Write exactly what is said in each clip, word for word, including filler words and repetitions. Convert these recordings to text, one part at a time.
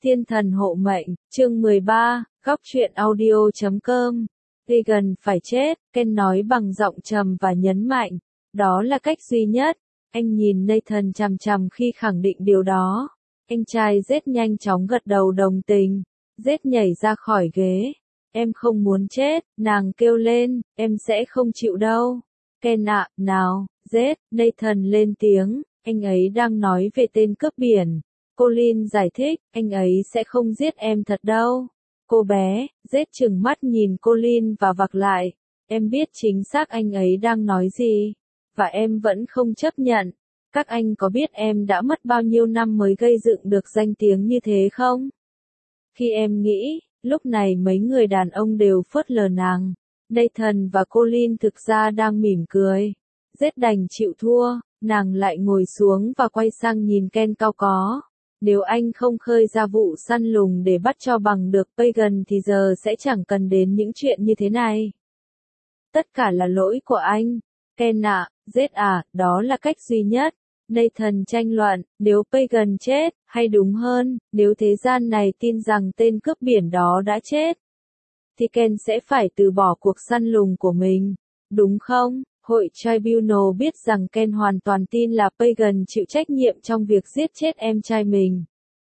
Thiên thần hộ mệnh, chương mười ba, góc truyện audio chấm com. Pagan phải chết, Ken nói bằng giọng trầm và nhấn mạnh. Đó là cách duy nhất. Anh nhìn Nathan chằm chằm khi khẳng định điều đó. Anh trai Zed nhanh chóng gật đầu đồng tình. Zed nhảy ra khỏi ghế. Em không muốn chết, nàng kêu lên, em sẽ không chịu đâu. Ken ạ, nào, Zed, Nathan lên tiếng, anh ấy đang nói về tên cướp biển. Colin giải thích, anh ấy sẽ không giết em thật đâu. Cô bé, Zed trừng mắt nhìn Colin và vặc lại. Em biết chính xác anh ấy đang nói gì. Và em vẫn không chấp nhận. Các anh có biết em đã mất bao nhiêu năm mới gây dựng được danh tiếng như thế không? Khi em nghĩ, lúc này mấy người đàn ông đều phớt lờ nàng. Nathan và Colin thực ra đang mỉm cười. Zed đành chịu thua, nàng lại ngồi xuống và quay sang nhìn Ken cao có. Nếu anh không khơi ra vụ săn lùng để bắt cho bằng được Pagan thì giờ sẽ chẳng cần đến những chuyện như thế này. Tất cả là lỗi của anh. Ken ạ, Zed à, đó là cách duy nhất. Nathan tranh luận, nếu Pagan chết, hay đúng hơn, nếu thế gian này tin rằng tên cướp biển đó đã chết, thì Ken sẽ phải từ bỏ cuộc săn lùng của mình. Đúng không? Hội Tribunal biết rằng Ken hoàn toàn tin là Pagan chịu trách nhiệm trong việc giết chết em trai mình.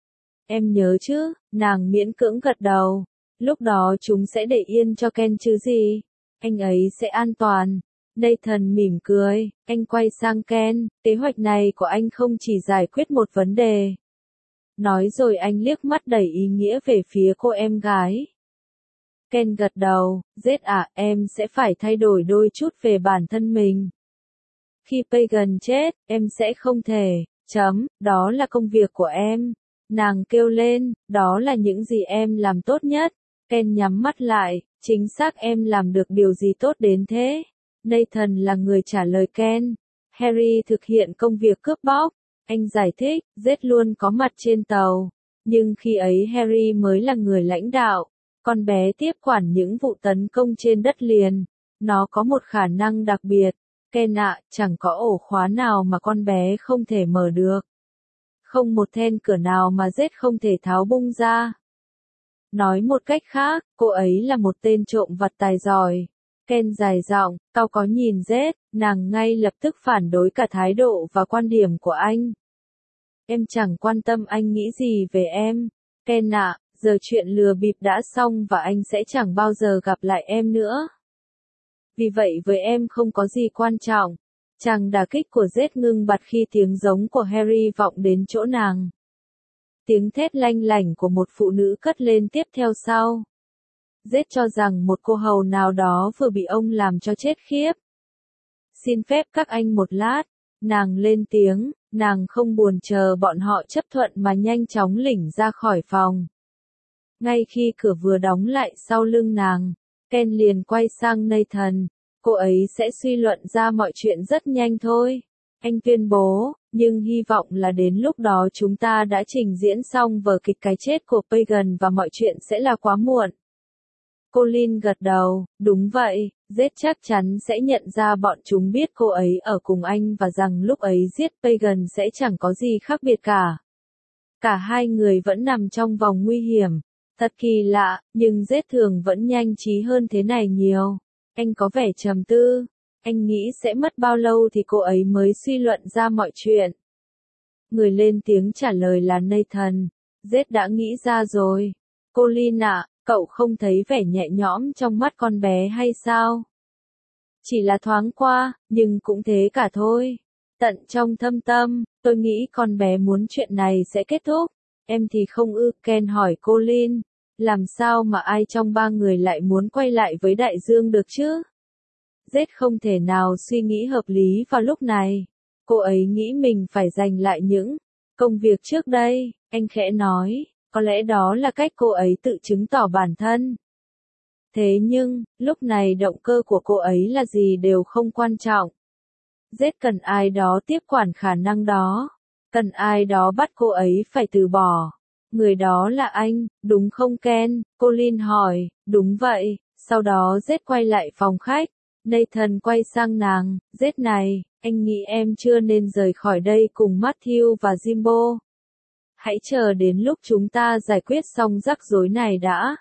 Em nhớ chứ, nàng miễn cưỡng gật đầu. Lúc đó chúng sẽ để yên cho Ken chứ gì. Anh ấy sẽ an toàn. Nathan mỉm cười, anh quay sang Ken, kế hoạch này của anh không chỉ giải quyết một vấn đề. Nói rồi anh liếc mắt đầy ý nghĩa về phía cô em gái. Ken gật đầu, Zed à, em sẽ phải thay đổi đôi chút về bản thân mình. Khi Pagan chết, em sẽ không thể, chấm, đó là công việc của em. Nàng kêu lên, đó là những gì em làm tốt nhất. Ken nhắm mắt lại, chính xác em làm được điều gì tốt đến thế? Nathan là người trả lời Ken. Harry thực hiện công việc cướp bóc. Anh giải thích, Zed luôn có mặt trên tàu. Nhưng khi ấy Harry mới là người lãnh đạo. Con bé tiếp quản những vụ tấn công trên đất liền. Nó có một khả năng đặc biệt. Ken ạ, chẳng có ổ khóa nào mà con bé không thể mở được. Không một then cửa nào mà Zed không thể tháo bung ra. Nói một cách khác, cô ấy là một tên trộm vặt tài giỏi. Ken dài giọng, cao có nhìn Zed, nàng ngay lập tức phản đối cả thái độ và quan điểm của anh. Em chẳng quan tâm anh nghĩ gì về em. Ken ạ, giờ chuyện lừa bịp đã xong và anh sẽ chẳng bao giờ gặp lại em nữa. Vì vậy với em không có gì quan trọng. Chàng đả kích của Zed ngưng bặt khi tiếng giống của Harry vọng đến chỗ nàng. Tiếng thét lanh lảnh của một phụ nữ cất lên tiếp theo sau. Zed cho rằng một cô hầu nào đó vừa bị ông làm cho chết khiếp. Xin phép các anh một lát. Nàng lên tiếng, nàng không buồn chờ bọn họ chấp thuận mà nhanh chóng lỉnh ra khỏi phòng. Ngay khi cửa vừa đóng lại sau lưng nàng, Ken liền quay sang Nathan. Cô ấy sẽ suy luận ra mọi chuyện rất nhanh thôi. Anh tuyên bố, nhưng hy vọng là đến lúc đó chúng ta đã trình diễn xong vở kịch cái chết của Pagan và mọi chuyện sẽ là quá muộn. Colin gật đầu, đúng vậy, Zed chắc chắn sẽ nhận ra bọn chúng biết cô ấy ở cùng anh và rằng lúc ấy giết Pagan sẽ chẳng có gì khác biệt cả. Cả hai người vẫn nằm trong vòng nguy hiểm. Thật kỳ lạ, nhưng Zed thường vẫn nhanh trí hơn thế này nhiều. Anh có vẻ trầm tư. Anh nghĩ sẽ mất bao lâu thì cô ấy mới suy luận ra mọi chuyện. Người lên tiếng trả lời là Nathan. Zed đã nghĩ ra rồi. Colin ạ, cậu không thấy vẻ nhẹ nhõm trong mắt con bé hay sao? Chỉ là thoáng qua, nhưng cũng thế cả thôi. Tận trong thâm tâm, tôi nghĩ con bé muốn chuyện này sẽ kết thúc. Em thì không ư, Ken hỏi Colin. Làm sao mà ai trong ba người lại muốn quay lại với đại dương được chứ? Zed không thể nào suy nghĩ hợp lý vào lúc này. Cô ấy nghĩ mình phải giành lại những công việc trước đây, anh khẽ nói, có lẽ đó là cách cô ấy tự chứng tỏ bản thân. Thế nhưng, lúc này động cơ của cô ấy là gì đều không quan trọng. Zed cần ai đó tiếp quản khả năng đó. Cần ai đó bắt cô ấy phải từ bỏ. Người đó là anh, đúng không Ken? Colin hỏi, đúng vậy. Sau đó Zed quay lại phòng khách. Nathan quay sang nàng, Zed này, anh nghĩ em chưa nên rời khỏi đây cùng Matthew và Jimbo. Hãy chờ đến lúc chúng ta giải quyết xong rắc rối này đã.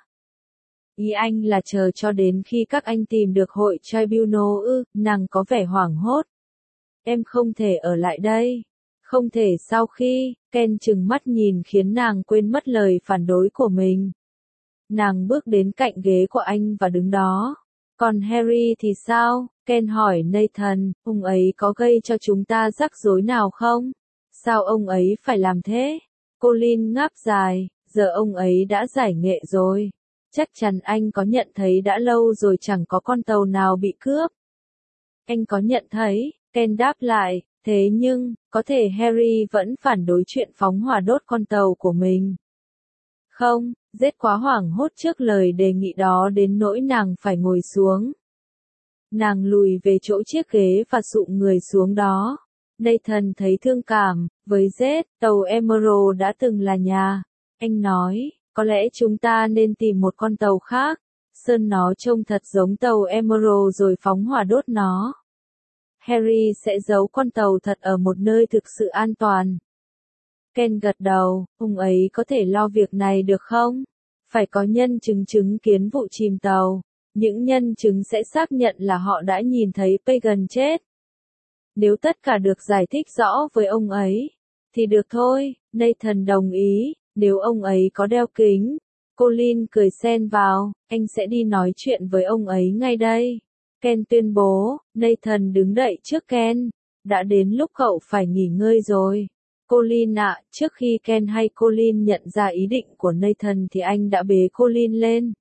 Ý anh là chờ cho đến khi các anh tìm được hội tribunal ư, nàng có vẻ hoảng hốt. Em không thể ở lại đây. Không thể sau khi, Ken trừng mắt nhìn khiến nàng quên mất lời phản đối của mình. Nàng bước đến cạnh ghế của anh và đứng đó. Còn Harry thì sao? Ken hỏi Nathan, ông ấy có gây cho chúng ta rắc rối nào không? Sao ông ấy phải làm thế? Colin ngáp dài, giờ ông ấy đã giải nghệ rồi. Chắc chắn anh có nhận thấy đã lâu rồi chẳng có con tàu nào bị cướp. Anh có nhận thấy, Ken đáp lại, thế nhưng, có thể Harry vẫn phản đối chuyện phóng hỏa đốt con tàu của mình. Không, Red quá hoảng hốt trước lời đề nghị đó đến nỗi nàng phải ngồi xuống. Nàng lùi về chỗ chiếc ghế và sụm người xuống đó. Nathan thấy thương cảm, với Red, tàu Emerald đã từng là nhà. Anh nói, có lẽ chúng ta nên tìm một con tàu khác. Sơn nó trông thật giống tàu Emerald rồi phóng hỏa đốt nó. Harry sẽ giấu con tàu thật ở một nơi thực sự an toàn. Ken gật đầu, ông ấy có thể lo việc này được không? Phải có nhân chứng chứng kiến vụ chìm tàu. Những nhân chứng sẽ xác nhận là họ đã nhìn thấy Pagan chết. Nếu tất cả được giải thích rõ với ông ấy, thì được thôi, Nathan đồng ý, nếu ông ấy có đeo kính. Colin cười xen vào, anh sẽ đi nói chuyện với ông ấy ngay đây. Ken tuyên bố, Nathan đứng đậy trước Ken. Đã đến lúc cậu phải nghỉ ngơi rồi. Colin ạ, à, trước khi Ken hay Colin nhận ra ý định của Nathan thì anh đã bế Colin lên.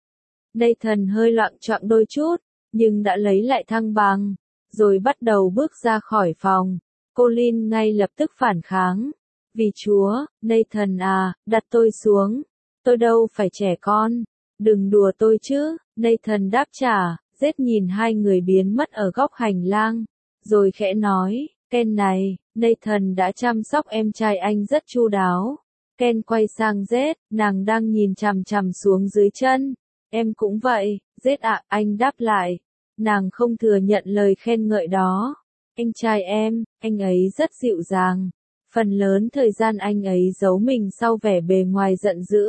Nathan hơi loạng choạng đôi chút, nhưng đã lấy lại thăng bằng, rồi bắt đầu bước ra khỏi phòng. Colin ngay lập tức phản kháng. Vì Chúa, Nathan à, đặt tôi xuống. Tôi đâu phải trẻ con. Đừng đùa tôi chứ, Nathan đáp trả. Red nhìn hai người biến mất ở góc hành lang, rồi khẽ nói, Ken này, Nathan đã chăm sóc em trai anh rất chu đáo. Ken quay sang Red, nàng đang nhìn chằm chằm xuống dưới chân. Em cũng vậy, Red ạ, anh đáp lại. Nàng không thừa nhận lời khen ngợi đó. Anh trai em, anh ấy rất dịu dàng. Phần lớn thời gian anh ấy giấu mình sau vẻ bề ngoài giận dữ.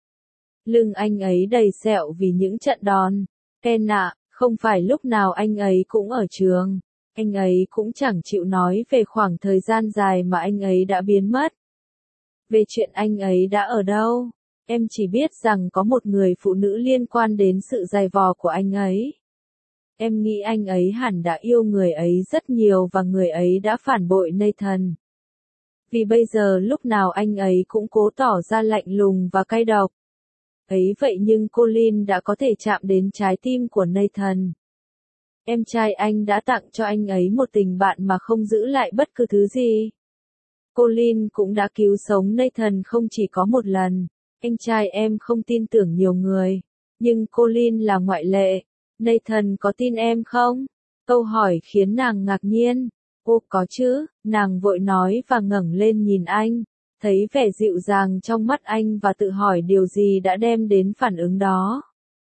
Lưng anh ấy đầy sẹo vì những trận đòn. Ken ạ, không phải lúc nào anh ấy cũng ở trường. Anh ấy cũng chẳng chịu nói về khoảng thời gian dài mà anh ấy đã biến mất. Về chuyện anh ấy đã ở đâu. Em chỉ biết rằng có một người phụ nữ liên quan đến sự dày vò của anh ấy. Em nghĩ anh ấy hẳn đã yêu người ấy rất nhiều và người ấy đã phản bội Nathan. Vì bây giờ lúc nào anh ấy cũng cố tỏ ra lạnh lùng và cay độc. Ấy vậy nhưng Colin đã có thể chạm đến trái tim của Nathan. Em trai anh đã tặng cho anh ấy một tình bạn mà không giữ lại bất cứ thứ gì. Colin cũng đã cứu sống Nathan không chỉ có một lần. Anh trai em không tin tưởng nhiều người. Nhưng Colin là ngoại lệ. Nathan có tin em không? Câu hỏi khiến nàng ngạc nhiên. Ô có chứ, nàng vội nói và ngẩng lên nhìn anh. Thấy vẻ dịu dàng trong mắt anh và tự hỏi điều gì đã đem đến phản ứng đó.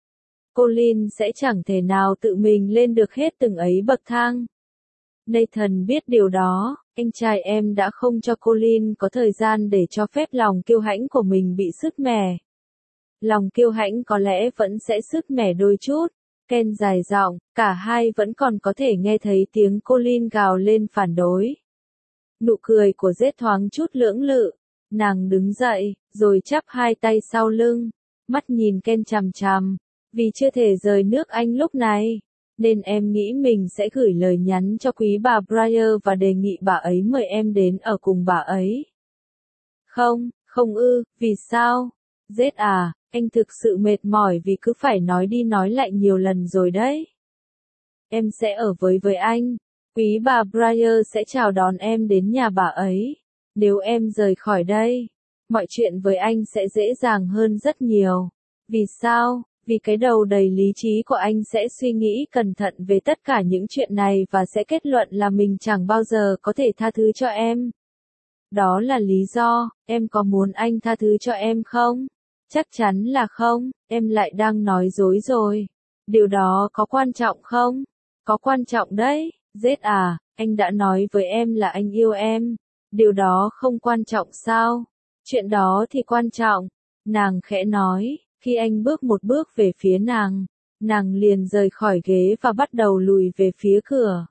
Colin sẽ chẳng thể nào tự mình lên được hết từng ấy bậc thang. Nathan biết điều đó, anh trai em đã không cho Colin có thời gian để cho phép lòng kiêu hãnh của mình bị sứt mẻ. Lòng kiêu hãnh có lẽ vẫn sẽ sứt mẻ đôi chút. Ken dài giọng, cả hai vẫn còn có thể nghe thấy tiếng Colin gào lên phản đối. Nụ cười của Red thoáng chút lưỡng lự. Nàng đứng dậy, rồi chắp hai tay sau lưng, mắt nhìn Ken chằm chằm. Vì chưa thể rời nước Anh lúc này, nên em nghĩ mình sẽ gửi lời nhắn cho quý bà Briar và đề nghị bà ấy mời em đến ở cùng bà ấy. Không, không ư, vì sao? Red à, anh thực sự mệt mỏi vì cứ phải nói đi nói lại nhiều lần rồi đấy. Em sẽ ở với với anh. Quý bà Briar sẽ chào đón em đến nhà bà ấy. Nếu em rời khỏi đây, mọi chuyện với anh sẽ dễ dàng hơn rất nhiều. Vì sao? Vì cái đầu đầy lý trí của anh sẽ suy nghĩ cẩn thận về tất cả những chuyện này và sẽ kết luận là mình chẳng bao giờ có thể tha thứ cho em. Đó là lý do, em có muốn anh tha thứ cho em không? Chắc chắn là không, em lại đang nói dối rồi. Điều đó có quan trọng không? Có quan trọng đấy, Red à, anh đã nói với em là anh yêu em. Điều đó không quan trọng sao? Chuyện đó thì quan trọng. Nàng khẽ nói, khi anh bước một bước về phía nàng, nàng liền rời khỏi ghế và bắt đầu lùi về phía cửa.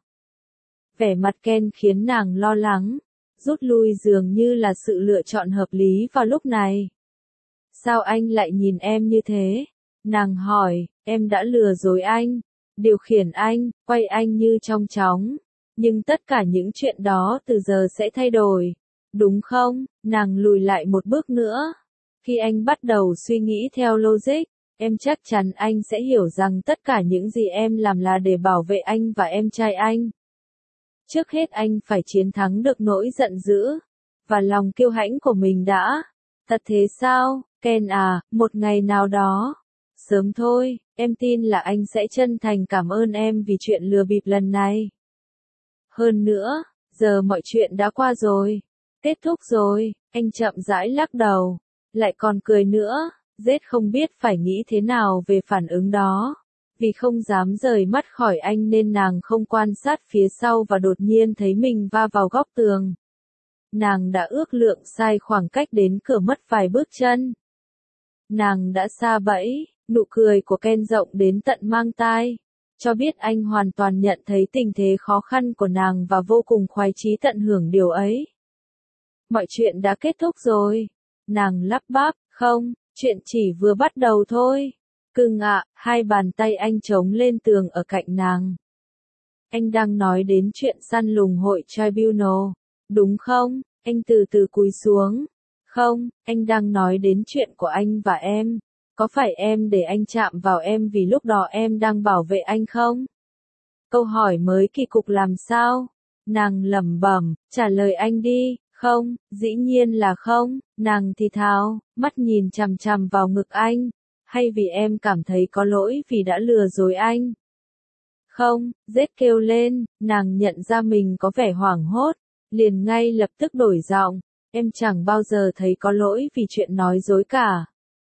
Vẻ mặt Ken khiến nàng lo lắng, rút lui dường như là sự lựa chọn hợp lý vào lúc này. Sao anh lại nhìn em như thế? Nàng hỏi, em đã lừa dối anh, điều khiển anh, quay anh như trong chóng. Nhưng tất cả những chuyện đó từ giờ sẽ thay đổi, đúng không? Nàng lùi lại một bước nữa. Khi anh bắt đầu suy nghĩ theo logic, em chắc chắn anh sẽ hiểu rằng tất cả những gì em làm là để bảo vệ anh và em trai anh. Trước hết anh phải chiến thắng được nỗi giận dữ và lòng kiêu hãnh của mình đã. Thật thế sao, Ken à, một ngày nào đó. Sớm thôi, em tin là anh sẽ chân thành cảm ơn em vì chuyện lừa bịp lần này. Hơn nữa, giờ mọi chuyện đã qua rồi. Kết thúc rồi, anh chậm rãi lắc đầu. Lại còn cười nữa, Zed không biết phải nghĩ thế nào về phản ứng đó. Vì không dám rời mắt khỏi anh nên nàng không quan sát phía sau và đột nhiên thấy mình va vào góc tường. Nàng đã ước lượng sai khoảng cách đến cửa mất vài bước chân. Nàng đã sa bẫy, nụ cười của Ken rộng đến tận mang tai, cho biết anh hoàn toàn nhận thấy tình thế khó khăn của nàng và vô cùng khoái chí tận hưởng điều ấy. Mọi chuyện đã kết thúc rồi. Nàng lắp bắp, không, chuyện chỉ vừa bắt đầu thôi. Cưng ạ, hai bàn tay anh chống lên tường ở cạnh nàng. Anh đang nói đến chuyện săn lùng hội tribunal, đúng không? Anh từ từ cúi xuống. Không, anh đang nói đến chuyện của anh và em. Có phải em để anh chạm vào em vì lúc đó em đang bảo vệ anh không? Câu hỏi mới kỳ cục làm sao? Nàng lẩm bẩm, trả lời anh đi. Không, dĩ nhiên là không. Nàng thì thào, mắt nhìn chằm chằm vào ngực anh. Hay vì em cảm thấy có lỗi vì đã lừa dối anh? Không, Zed kêu lên, nàng nhận ra mình có vẻ hoảng hốt, liền ngay lập tức đổi giọng. Em chẳng bao giờ thấy có lỗi vì chuyện nói dối cả.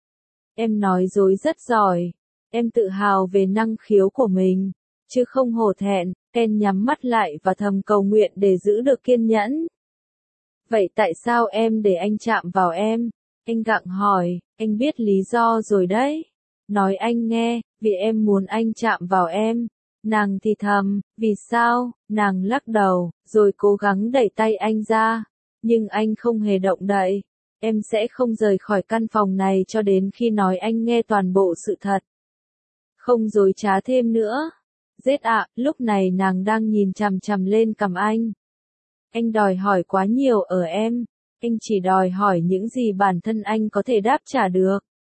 Em nói dối rất giỏi. Em tự hào về năng khiếu của mình, chứ không hổ thẹn. Ken nhắm mắt lại và thầm cầu nguyện để giữ được kiên nhẫn. Vậy tại sao em để anh chạm vào em? Anh gặng hỏi, anh biết lý do rồi đấy. Nói anh nghe, vì em muốn anh chạm vào em. Nàng thì thầm, vì sao? Nàng lắc đầu, rồi cố gắng đẩy tay anh ra. Nhưng anh không hề động đậy. Em sẽ không rời khỏi căn phòng này cho đến khi nói anh nghe toàn bộ sự thật. Không dối trá thêm nữa. Zed ạ, lúc này nàng đang nhìn chằm chằm lên cằm anh. Anh đòi hỏi quá nhiều ở em. Anh chỉ đòi hỏi những gì bản thân anh có thể đáp trả được.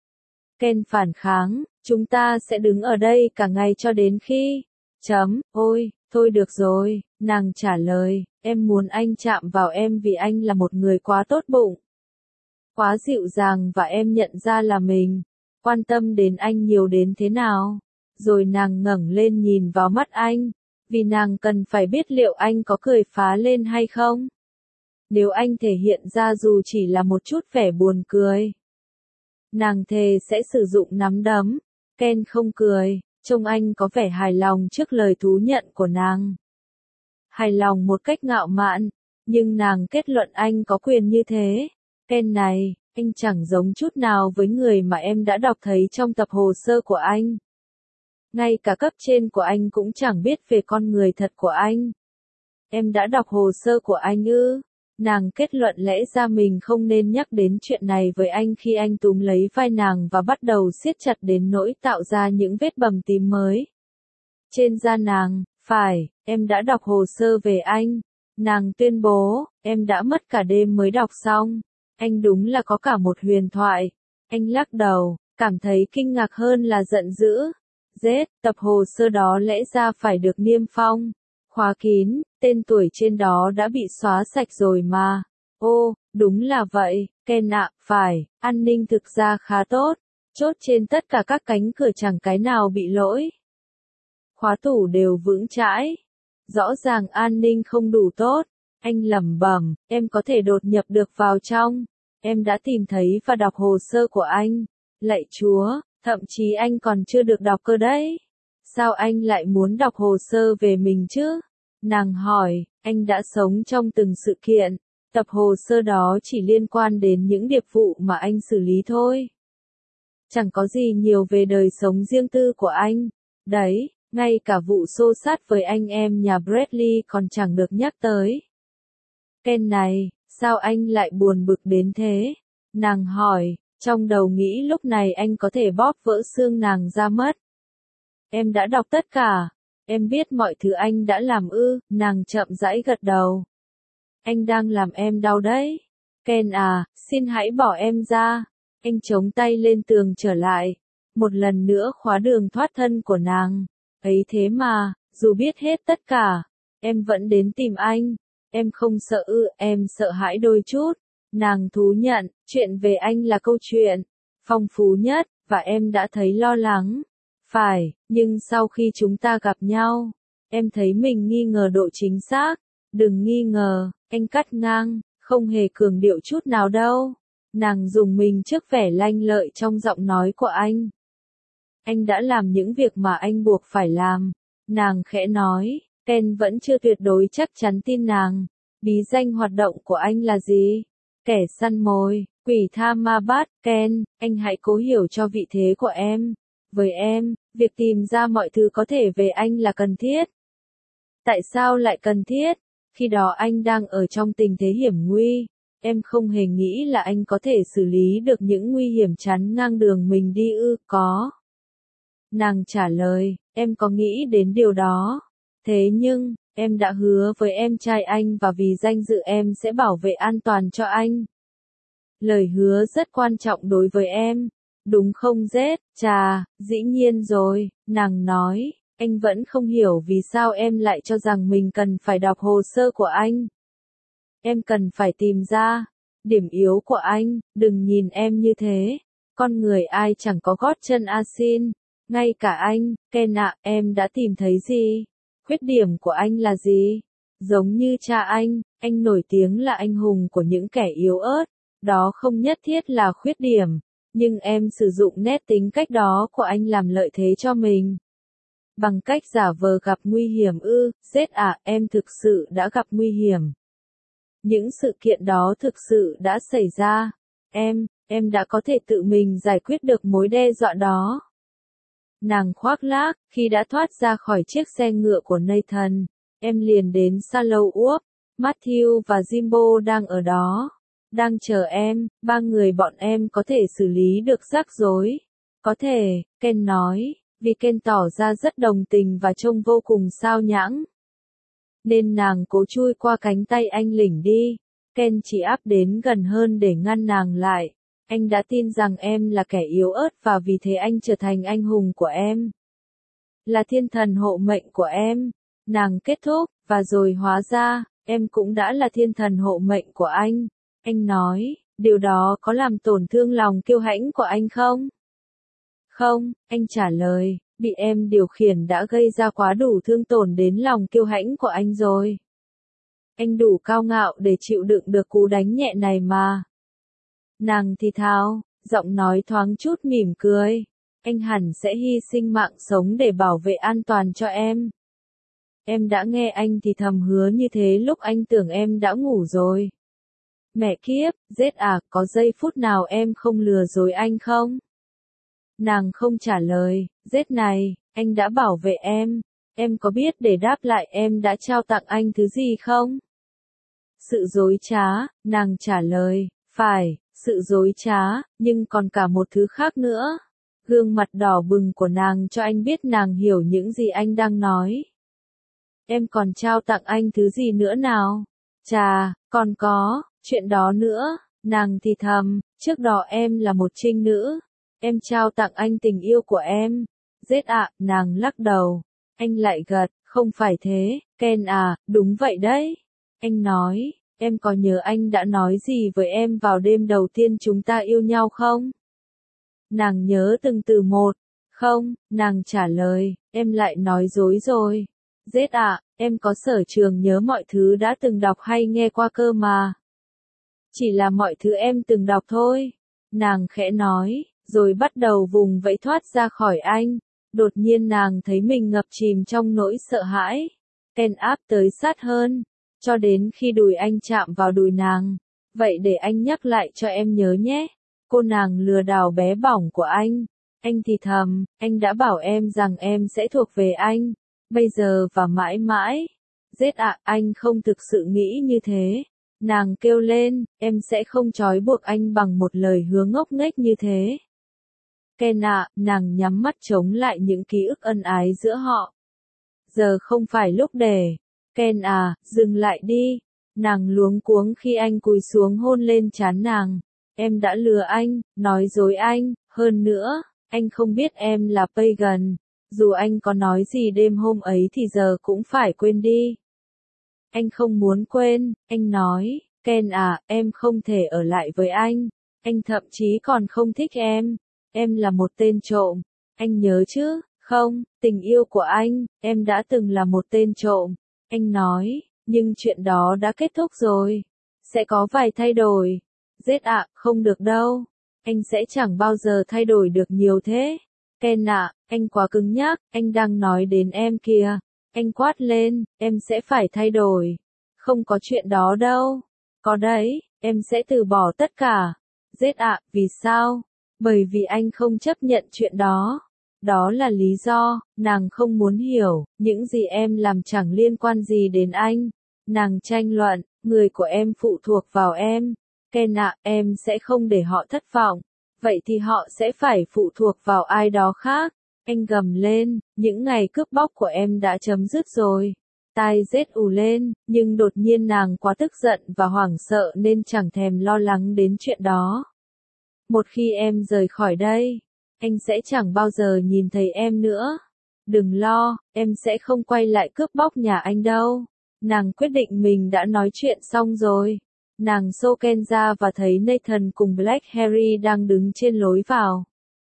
Ken phản kháng, chúng ta sẽ đứng ở đây cả ngày cho đến khi... Chấm, ôi, thôi được rồi, nàng trả lời, em muốn anh chạm vào em vì anh là một người quá tốt bụng. Quá dịu dàng và em nhận ra là mình quan tâm đến anh nhiều đến thế nào. Rồi nàng ngẩng lên nhìn vào mắt anh, vì nàng cần phải biết liệu anh có cười phá lên hay không. Nếu anh thể hiện ra dù chỉ là một chút vẻ buồn cười, nàng thề sẽ sử dụng nắm đấm. Ken không cười, trông anh có vẻ hài lòng trước lời thú nhận của nàng. Hài lòng một cách ngạo mạn, nhưng nàng kết luận anh có quyền như thế. Ken này, anh chẳng giống chút nào với người mà em đã đọc thấy trong tập hồ sơ của anh. Ngay cả cấp trên của anh cũng chẳng biết về con người thật của anh. Em đã đọc hồ sơ của anh ư? Nàng kết luận lẽ ra mình không nên nhắc đến chuyện này với anh khi anh túm lấy vai nàng và bắt đầu siết chặt đến nỗi tạo ra những vết bầm tím mới trên da nàng. Phải, em đã đọc hồ sơ về anh. Nàng tuyên bố, em đã mất cả đêm mới đọc xong. Anh đúng là có cả một huyền thoại. Anh lắc đầu, cảm thấy kinh ngạc hơn là giận dữ. Zed, tập hồ sơ đó lẽ ra phải được niêm phong, khóa kín, tên tuổi trên đó đã bị xóa sạch rồi mà. Ô, đúng là vậy, Ken ạ, phải, an ninh thực ra khá tốt. Chốt trên tất cả các cánh cửa chẳng cái nào bị lỗi. Khóa tủ đều vững chãi. Rõ ràng an ninh không đủ tốt. Anh lẩm bẩm, em có thể đột nhập được vào trong. Em đã tìm thấy và đọc hồ sơ của anh. Lạy Chúa, thậm chí anh còn chưa được đọc cơ đấy. Sao anh lại muốn đọc hồ sơ về mình chứ? Nàng hỏi, anh đã sống trong từng sự kiện. Tập hồ sơ đó chỉ liên quan đến những điệp vụ mà anh xử lý thôi. Chẳng có gì nhiều về đời sống riêng tư của anh. Đấy, ngay cả vụ xô xát với anh em nhà Bradley còn chẳng được nhắc tới. Ken này, sao anh lại buồn bực đến thế? Nàng hỏi, trong đầu nghĩ lúc này anh có thể bóp vỡ xương nàng ra mất. Em đã đọc tất cả. Em biết mọi thứ anh đã làm ư, nàng chậm rãi gật đầu. Anh đang làm em đau đấy. Ken à, xin hãy bỏ em ra. Anh chống tay lên tường trở lại. Một lần nữa khóa đường thoát thân của nàng. Ấy thế mà, dù biết hết tất cả, em vẫn đến tìm anh. Em không sợ ư, em sợ hãi đôi chút. Nàng thú nhận, chuyện về anh là câu chuyện phong phú nhất, và em đã thấy lo lắng. Phải, nhưng sau khi chúng ta gặp nhau, em thấy mình nghi ngờ độ chính xác. Đừng nghi ngờ, anh cắt ngang, không hề cường điệu chút nào đâu. Nàng dùng mình trước vẻ lanh lợi trong giọng nói của anh. Anh đã làm những việc mà anh buộc phải làm. Nàng khẽ nói, Ken vẫn chưa tuyệt đối chắc chắn tin nàng. Bí danh hoạt động của anh là gì? Kẻ săn mồi, quỷ tha ma bắt. Ken, anh hãy cố hiểu cho vị thế của em. Với em, việc tìm ra mọi thứ có thể về anh là cần thiết. Tại sao lại cần thiết? Khi đó anh đang ở trong tình thế hiểm nguy. Em không hề nghĩ là anh có thể xử lý được những nguy hiểm chắn ngang đường mình đi ư, có. Nàng trả lời, em có nghĩ đến điều đó. Thế nhưng, em đã hứa với em trai anh và vì danh dự em sẽ bảo vệ an toàn cho anh. Lời hứa rất quan trọng đối với em. Đúng không Z? Chà, dĩ nhiên rồi, nàng nói. Anh vẫn không hiểu vì sao em lại cho rằng mình cần phải đọc hồ sơ của anh. Em cần phải tìm ra điểm yếu của anh, đừng nhìn em như thế. Con người ai chẳng có gót chân asin. Ngay cả anh, Ken ạ, em đã tìm thấy gì? Khuyết điểm của anh là gì? Giống như cha anh, anh nổi tiếng là anh hùng của những kẻ yếu ớt. Đó không nhất thiết là khuyết điểm. Nhưng em sử dụng nét tính cách đó của anh làm lợi thế cho mình. Bằng cách giả vờ gặp nguy hiểm ư, Z à, em thực sự đã gặp nguy hiểm. Những sự kiện đó thực sự đã xảy ra. Em, em đã có thể tự mình giải quyết được mối đe dọa đó. Nàng khoác lác, khi đã thoát ra khỏi chiếc xe ngựa của Nathan, em liền đến Sallow Wood. Matthew và Jimbo đang ở đó. Đang chờ em, ba người bọn em có thể xử lý được rắc rối. Có thể, Ken nói, vì Ken tỏ ra rất đồng tình và trông vô cùng sao nhãng. Nên nàng cố chui qua cánh tay anh lỉnh đi. Ken chỉ áp đến gần hơn để ngăn nàng lại. Anh đã tin rằng em là kẻ yếu ớt và vì thế anh trở thành anh hùng của em. Là thiên thần hộ mệnh của em. Nàng kết thúc, và rồi hóa ra, em cũng đã là thiên thần hộ mệnh của anh. Anh nói, điều đó có làm tổn thương lòng kiêu hãnh của anh không? Không, anh trả lời, bị em điều khiển đã gây ra quá đủ thương tổn đến lòng kiêu hãnh của anh rồi. Anh đủ cao ngạo để chịu đựng được cú đánh nhẹ này mà. Nàng thì thào, giọng nói thoáng chút mỉm cười. Anh hẳn sẽ hy sinh mạng sống để bảo vệ an toàn cho em. Em đã nghe anh thì thầm hứa như thế lúc anh tưởng em đã ngủ rồi. Mẹ kiếp, Z à, có giây phút nào em không lừa dối anh không? Nàng không trả lời, Z này, anh đã bảo vệ em. Em có biết để đáp lại em đã trao tặng anh thứ gì không? Sự dối trá, nàng trả lời, phải, sự dối trá, nhưng còn cả một thứ khác nữa. Gương mặt đỏ bừng của nàng cho anh biết nàng hiểu những gì anh đang nói. Em còn trao tặng anh thứ gì nữa nào? Chà, còn có, chuyện đó nữa, nàng thì thầm, trước đó em là một trinh nữ. Em trao tặng anh tình yêu của em. Z ạ, nàng lắc đầu. Anh lại gật, không phải thế, Ken à, đúng vậy đấy. Anh nói, em có nhớ anh đã nói gì với em vào đêm đầu tiên chúng ta yêu nhau không? Nàng nhớ từng từ một. Không, nàng trả lời, em lại nói dối rồi. Z ạ, em có sở trường nhớ mọi thứ đã từng đọc hay nghe qua cơ mà. Chỉ là mọi thứ em từng đọc thôi. Nàng khẽ nói, rồi bắt đầu vùng vẫy thoát ra khỏi anh. Đột nhiên nàng thấy mình ngập chìm trong nỗi sợ hãi. Ken áp tới sát hơn. cho đến khi đùi anh chạm vào đùi nàng. Vậy để anh nhắc lại cho em nhớ nhé. Cô nàng lừa đảo bé bỏng của anh. Anh thì thầm, anh đã bảo em rằng em sẽ thuộc về anh. Bây giờ và mãi mãi. Rết ạ, anh không thực sự nghĩ như thế. Nàng kêu lên, em sẽ không trói buộc anh bằng một lời hứa ngốc nghếch như thế. Ken ạ, nàng nhắm mắt chống lại những ký ức ân ái giữa họ. Giờ không phải lúc để. Ken à, dừng lại đi. Nàng luống cuống khi anh cúi xuống hôn lên trán nàng. Em đã lừa anh, nói dối anh, hơn nữa, anh không biết em là Pagan. Dù anh có nói gì đêm hôm ấy thì giờ cũng phải quên đi. Anh không muốn quên, anh nói, Ken à, em không thể ở lại với anh. Anh thậm chí còn không thích em. Em là một tên trộm. Anh nhớ chứ, không, tình yêu của anh, em đã từng là một tên trộm. Anh nói, nhưng chuyện đó đã kết thúc rồi. Sẽ có vài thay đổi. Rết ạ, không được đâu. Anh sẽ chẳng bao giờ thay đổi được nhiều thế. Ken ạ, anh quá cứng nhắc, anh đang nói đến em kìa. Anh quát lên, em sẽ phải thay đổi. Không có chuyện đó đâu. Có đấy, em sẽ từ bỏ tất cả. Rết ạ, vì sao? Bởi vì anh không chấp nhận chuyện đó. Đó là lý do, nàng không muốn hiểu, những gì em làm chẳng liên quan gì đến anh. Nàng tranh luận, người của em phụ thuộc vào em. Ken ạ, em sẽ không để họ thất vọng. Vậy thì họ sẽ phải phụ thuộc vào ai đó khác. Anh gầm lên, những ngày cướp bóc của em đã chấm dứt rồi. Tai rết ù lên, nhưng đột nhiên nàng quá tức giận và hoảng sợ nên chẳng thèm lo lắng đến chuyện đó. Một khi em rời khỏi đây, anh sẽ chẳng bao giờ nhìn thấy em nữa. Đừng lo, em sẽ không quay lại cướp bóc nhà anh đâu. Nàng quyết định mình đã nói chuyện xong rồi. Nàng xô Ken ra và thấy Nathan cùng Black Harry đang đứng trên lối vào.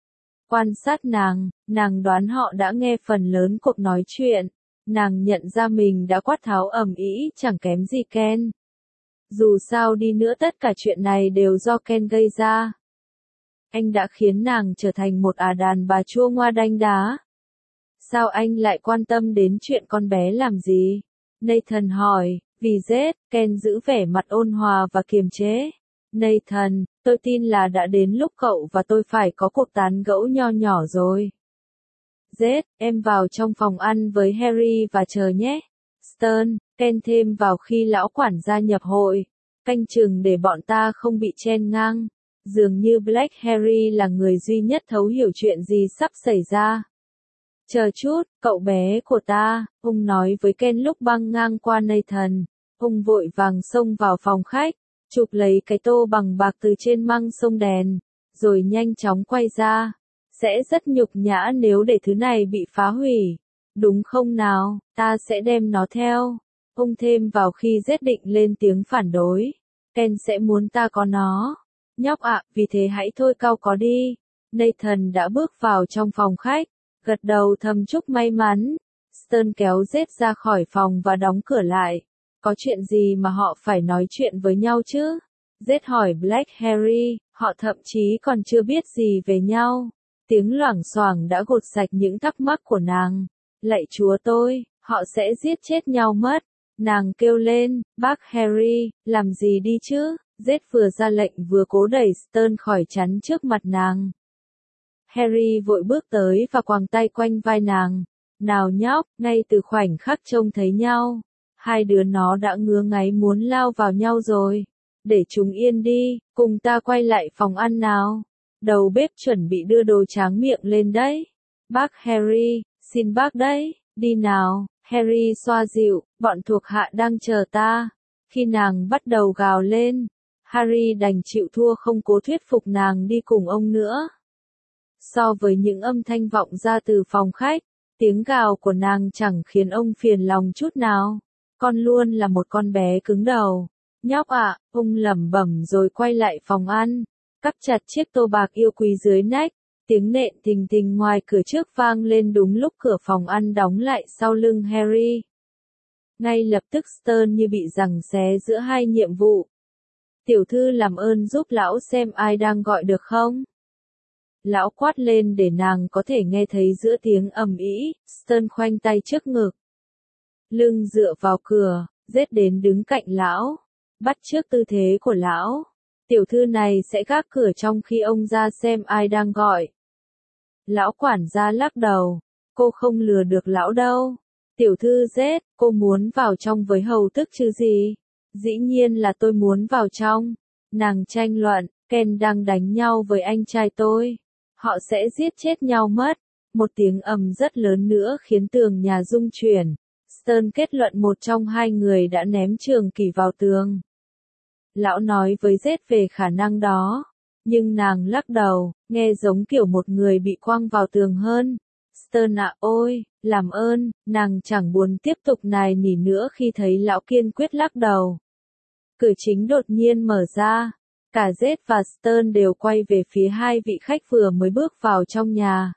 Quan sát nàng, nàng đoán họ đã nghe phần lớn cuộc nói chuyện. Nàng nhận ra mình đã quát tháo ầm ĩ chẳng kém gì Ken. Dù sao đi nữa tất cả chuyện này đều do Ken gây ra. Anh đã khiến nàng trở thành một ả đàn bà chua ngoa đanh đá. Sao anh lại quan tâm đến chuyện con bé làm gì? Nathan hỏi, vì rết, Ken giữ vẻ mặt ôn hòa và kiềm chế. Nathan, tôi tin là đã đến lúc cậu và tôi phải có cuộc tán gẫu nho nhỏ rồi. Rết, em vào trong phòng ăn với Harry và chờ nhé. Stern, Ken thêm vào khi lão quản gia nhập hội. Canh chừng để bọn ta không bị chen ngang. Dường như Black Harry là người duy nhất thấu hiểu chuyện gì sắp xảy ra. Chờ chút, cậu bé của ta, ông nói với Ken lúc băng ngang qua Nathan. Ông vội vàng xông vào phòng khách, chụp lấy cái tô bằng bạc từ trên măng xông đèn, rồi nhanh chóng quay ra. Sẽ rất nhục nhã nếu để thứ này bị phá hủy. Đúng không nào, ta sẽ đem nó theo. Ông thêm vào khi Rết định lên tiếng phản đối. Ken sẽ muốn ta có nó. Nhóc ạ, vì thế hãy thôi cau có đi. Nathan đã bước vào trong phòng khách, gật đầu thầm chúc may mắn. Stern kéo Rết ra khỏi phòng và đóng cửa lại. Có chuyện gì mà họ phải nói chuyện với nhau chứ? Rết hỏi Black Harry, họ thậm chí còn chưa biết gì về nhau. Tiếng loảng xoảng đã gột sạch những thắc mắc của nàng. Lạy chúa tôi, họ sẽ giết chết nhau mất. Nàng kêu lên, bác Harry, làm gì đi chứ? Rết vừa ra lệnh vừa cố đẩy Stern khỏi chắn trước mặt nàng. Harry vội bước tới và quàng tay quanh vai nàng. Nào nhóc, ngay từ khoảnh khắc trông thấy nhau, hai đứa nó đã ngứa ngáy muốn lao vào nhau rồi. Để chúng yên đi, cùng ta quay lại phòng ăn nào. Đầu bếp chuẩn bị đưa đồ tráng miệng lên đấy. Bác Harry, xin bác đấy, đi nào. Harry xoa dịu, bọn thuộc hạ đang chờ ta. Khi nàng bắt đầu gào lên, Harry đành chịu thua không cố thuyết phục nàng đi cùng ông nữa. So với những âm thanh vọng ra từ phòng khách, tiếng gào của nàng chẳng khiến ông phiền lòng chút nào. Con luôn là một con bé cứng đầu. Nhóc ạ, ông lẩm bẩm rồi quay lại phòng ăn. Cắp chặt chiếc tô bạc yêu quý dưới nách. Tiếng nện thình thình ngoài cửa trước vang lên đúng lúc cửa phòng ăn đóng lại sau lưng Harry. Ngay lập tức Stern như bị giằng xé giữa hai nhiệm vụ. Tiểu thư làm ơn giúp lão xem ai đang gọi được không? Lão quát lên để nàng có thể nghe thấy giữa tiếng ầm ĩ. Stern khoanh tay trước ngực, lưng dựa vào cửa, Giết đến đứng cạnh lão, bắt chước tư thế của lão. Tiểu thư này sẽ gác cửa trong khi ông ra xem ai đang gọi. Lão quản gia lắc đầu, cô không lừa được lão đâu. Tiểu thư Z, cô muốn vào trong với hầu tức chứ gì? Dĩ nhiên là tôi muốn vào trong. Nàng tranh luận, Ken đang đánh nhau với anh trai tôi. Họ sẽ giết chết nhau mất. Một tiếng ầm rất lớn nữa khiến tường nhà rung chuyển. Stern kết luận một trong hai người đã ném trường kỷ vào tường. Lão nói với Z về khả năng đó. Nhưng nàng lắc đầu, nghe giống kiểu một người bị quăng vào tường hơn. Stern ạ ôi, làm ơn, nàng chẳng buồn tiếp tục nài nỉ nữa khi thấy lão kiên quyết lắc đầu. Cửa chính đột nhiên mở ra. Cả Z và Stern đều quay về phía hai vị khách vừa mới bước vào trong nhà.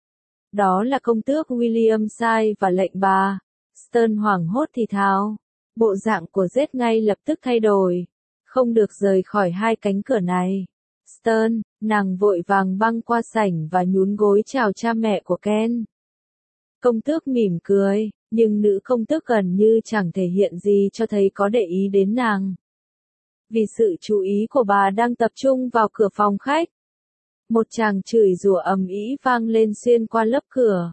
Đó là công tước William Sai và lệnh bà. Stern hoảng hốt thì thào. Bộ dạng của Z ngay lập tức thay đổi. Không được rời khỏi hai cánh cửa này. Stern, nàng vội vàng băng qua sảnh và nhún gối chào cha mẹ của Ken. Công tước mỉm cười, nhưng nữ công tước gần như chẳng thể hiện gì cho thấy có để ý đến nàng. Vì sự chú ý của bà đang tập trung vào cửa phòng khách. Một tràng chửi rủa ầm ĩ vang lên xuyên qua lớp cửa.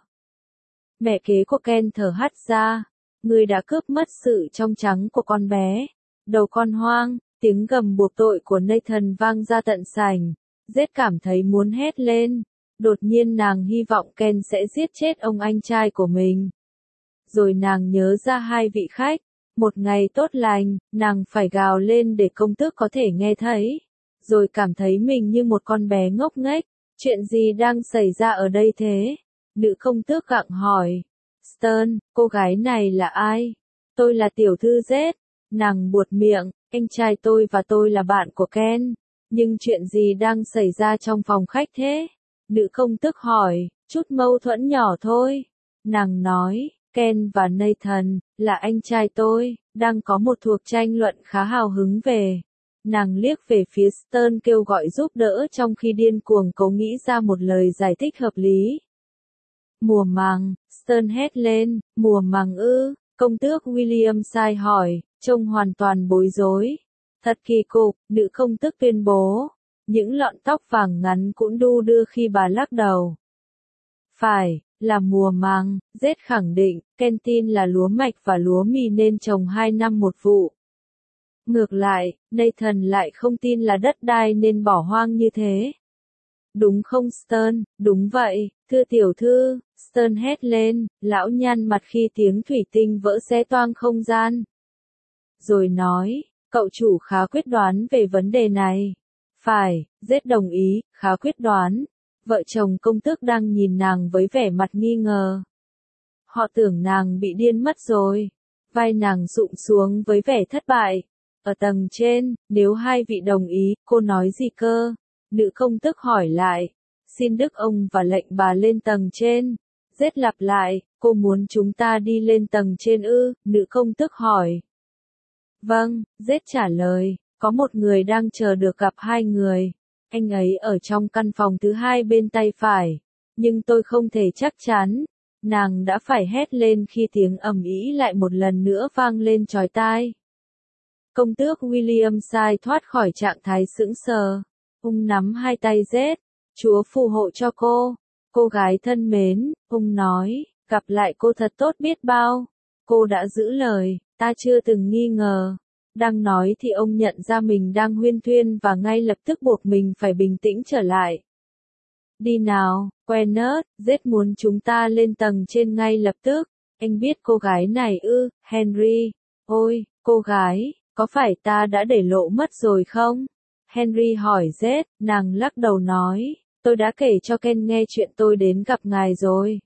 Mẹ kế của Ken thở hắt ra. Người đã cướp mất sự trong trắng của con bé. Đầu con hoang, tiếng gầm buộc tội của Nathan vang ra tận sảnh. Z cảm thấy muốn hét lên. Đột nhiên nàng hy vọng Ken sẽ giết chết ông anh trai của mình. Rồi nàng nhớ ra hai vị khách. Một ngày tốt lành, nàng phải gào lên để công tước có thể nghe thấy. Rồi cảm thấy mình như một con bé ngốc nghếch. Chuyện gì đang xảy ra ở đây thế? Nữ công tước gặng hỏi. Stern, cô gái này là ai? Tôi là tiểu thư Z. Nàng buột miệng, anh trai tôi và tôi là bạn của Ken. Nhưng chuyện gì đang xảy ra trong phòng khách thế? Nữ công tước hỏi, chút mâu thuẫn nhỏ thôi. Nàng nói, Ken và Nathan, là anh trai tôi, đang có một cuộc tranh luận khá hào hứng về. Nàng liếc về phía Stern kêu gọi giúp đỡ trong khi điên cuồng cố nghĩ ra một lời giải thích hợp lý. Mùa màng, Stern hét lên, mùa màng ư, công tước William Sai hỏi, trông hoàn toàn bối rối. Thật kỳ cục, nữ công tước tuyên bố. Những lọn tóc vàng ngắn cũng đu đưa khi bà lắc đầu. Phải, là mùa màng, Z khẳng định, Ken tin là lúa mạch và lúa mì nên trồng hai năm một vụ. Ngược lại, Nathan lại không tin là đất đai nên bỏ hoang như thế. Đúng không Stern, đúng vậy, thưa tiểu thư, Stern hét lên, lão nhăn mặt khi tiếng thủy tinh vỡ xé toang không gian. Rồi nói, cậu chủ khá quyết đoán về vấn đề này. Phải, Z đồng ý, khá quyết đoán. Vợ chồng công tước đang nhìn nàng với vẻ mặt nghi ngờ. Họ tưởng nàng bị điên mất rồi. Vai nàng sụp xuống với vẻ thất bại. Ở tầng trên, nếu hai vị đồng ý, cô nói gì cơ? Nữ công tước hỏi lại. Xin đức ông và lệnh bà lên tầng trên. Z lặp lại, cô muốn chúng ta đi lên tầng trên ư? Nữ công tước hỏi. Vâng, Z trả lời, có một người đang chờ được gặp hai người. Anh ấy ở trong căn phòng thứ hai bên tay phải. Nhưng tôi không thể chắc chắn. Nàng đã phải hét lên khi tiếng ầm ĩ lại một lần nữa vang lên chói tai. Công tước William Sai thoát khỏi trạng thái sững sờ. Ông nắm hai tay Z. Chúa phù hộ cho cô. Cô gái thân mến, ông nói, gặp lại cô thật tốt biết bao. Cô đã giữ lời, ta chưa từng nghi ngờ. Đang nói thì ông nhận ra mình đang huyên thuyên và ngay lập tức buộc mình phải bình tĩnh trở lại. Đi nào, Quennert, Z muốn chúng ta lên tầng trên ngay lập tức. Anh biết cô gái này ư, Henry. Ôi, cô gái, có phải ta đã để lộ mất rồi không? Henry hỏi Z, nàng lắc đầu nói, tôi đã kể cho Ken nghe chuyện tôi đến gặp ngài rồi.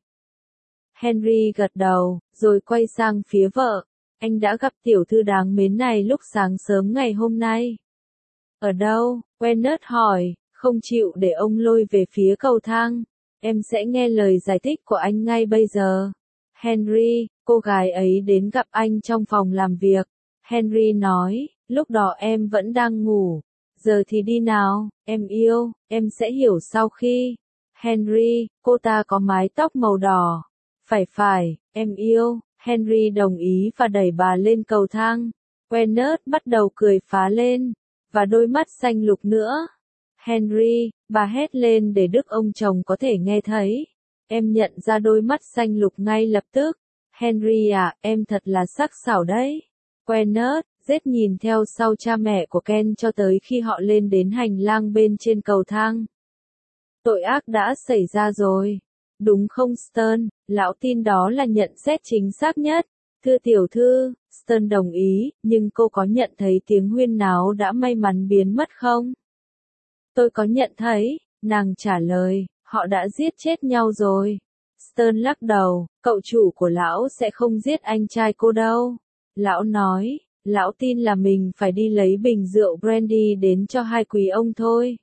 Henry gật đầu, rồi quay sang phía vợ. Anh đã gặp tiểu thư đáng mến này lúc sáng sớm ngày hôm nay. Ở đâu? Quennert hỏi, không chịu để ông lôi về phía cầu thang. Em sẽ nghe lời giải thích của anh ngay bây giờ. Henry, cô gái ấy đến gặp anh trong phòng làm việc. Henry nói, lúc đó em vẫn đang ngủ. Giờ thì đi nào, em yêu, em sẽ hiểu sau khi. Henry, cô ta có mái tóc màu đỏ. Phải phải, em yêu. Henry đồng ý và đẩy bà lên cầu thang. Gwyneth bắt đầu cười phá lên, và đôi mắt xanh lục nữa. Henry, bà hét lên để đức ông chồng có thể nghe thấy. Em nhận ra đôi mắt xanh lục ngay lập tức. Henry à, em thật là sắc sảo đấy. Gwyneth, Jed nhìn theo sau cha mẹ của Ken cho tới khi họ lên đến hành lang bên trên cầu thang. Tội ác đã xảy ra rồi. Đúng không Stern? Lão tin đó là nhận xét chính xác nhất. Thưa tiểu thư, Stern đồng ý, nhưng cô có nhận thấy tiếng huyên náo đã may mắn biến mất không? Tôi có nhận thấy, nàng trả lời, họ đã giết chết nhau rồi. Stern lắc đầu, cậu chủ của lão sẽ không giết anh trai cô đâu. Lão nói, lão tin là mình phải đi lấy bình rượu brandy đến cho hai quý ông thôi.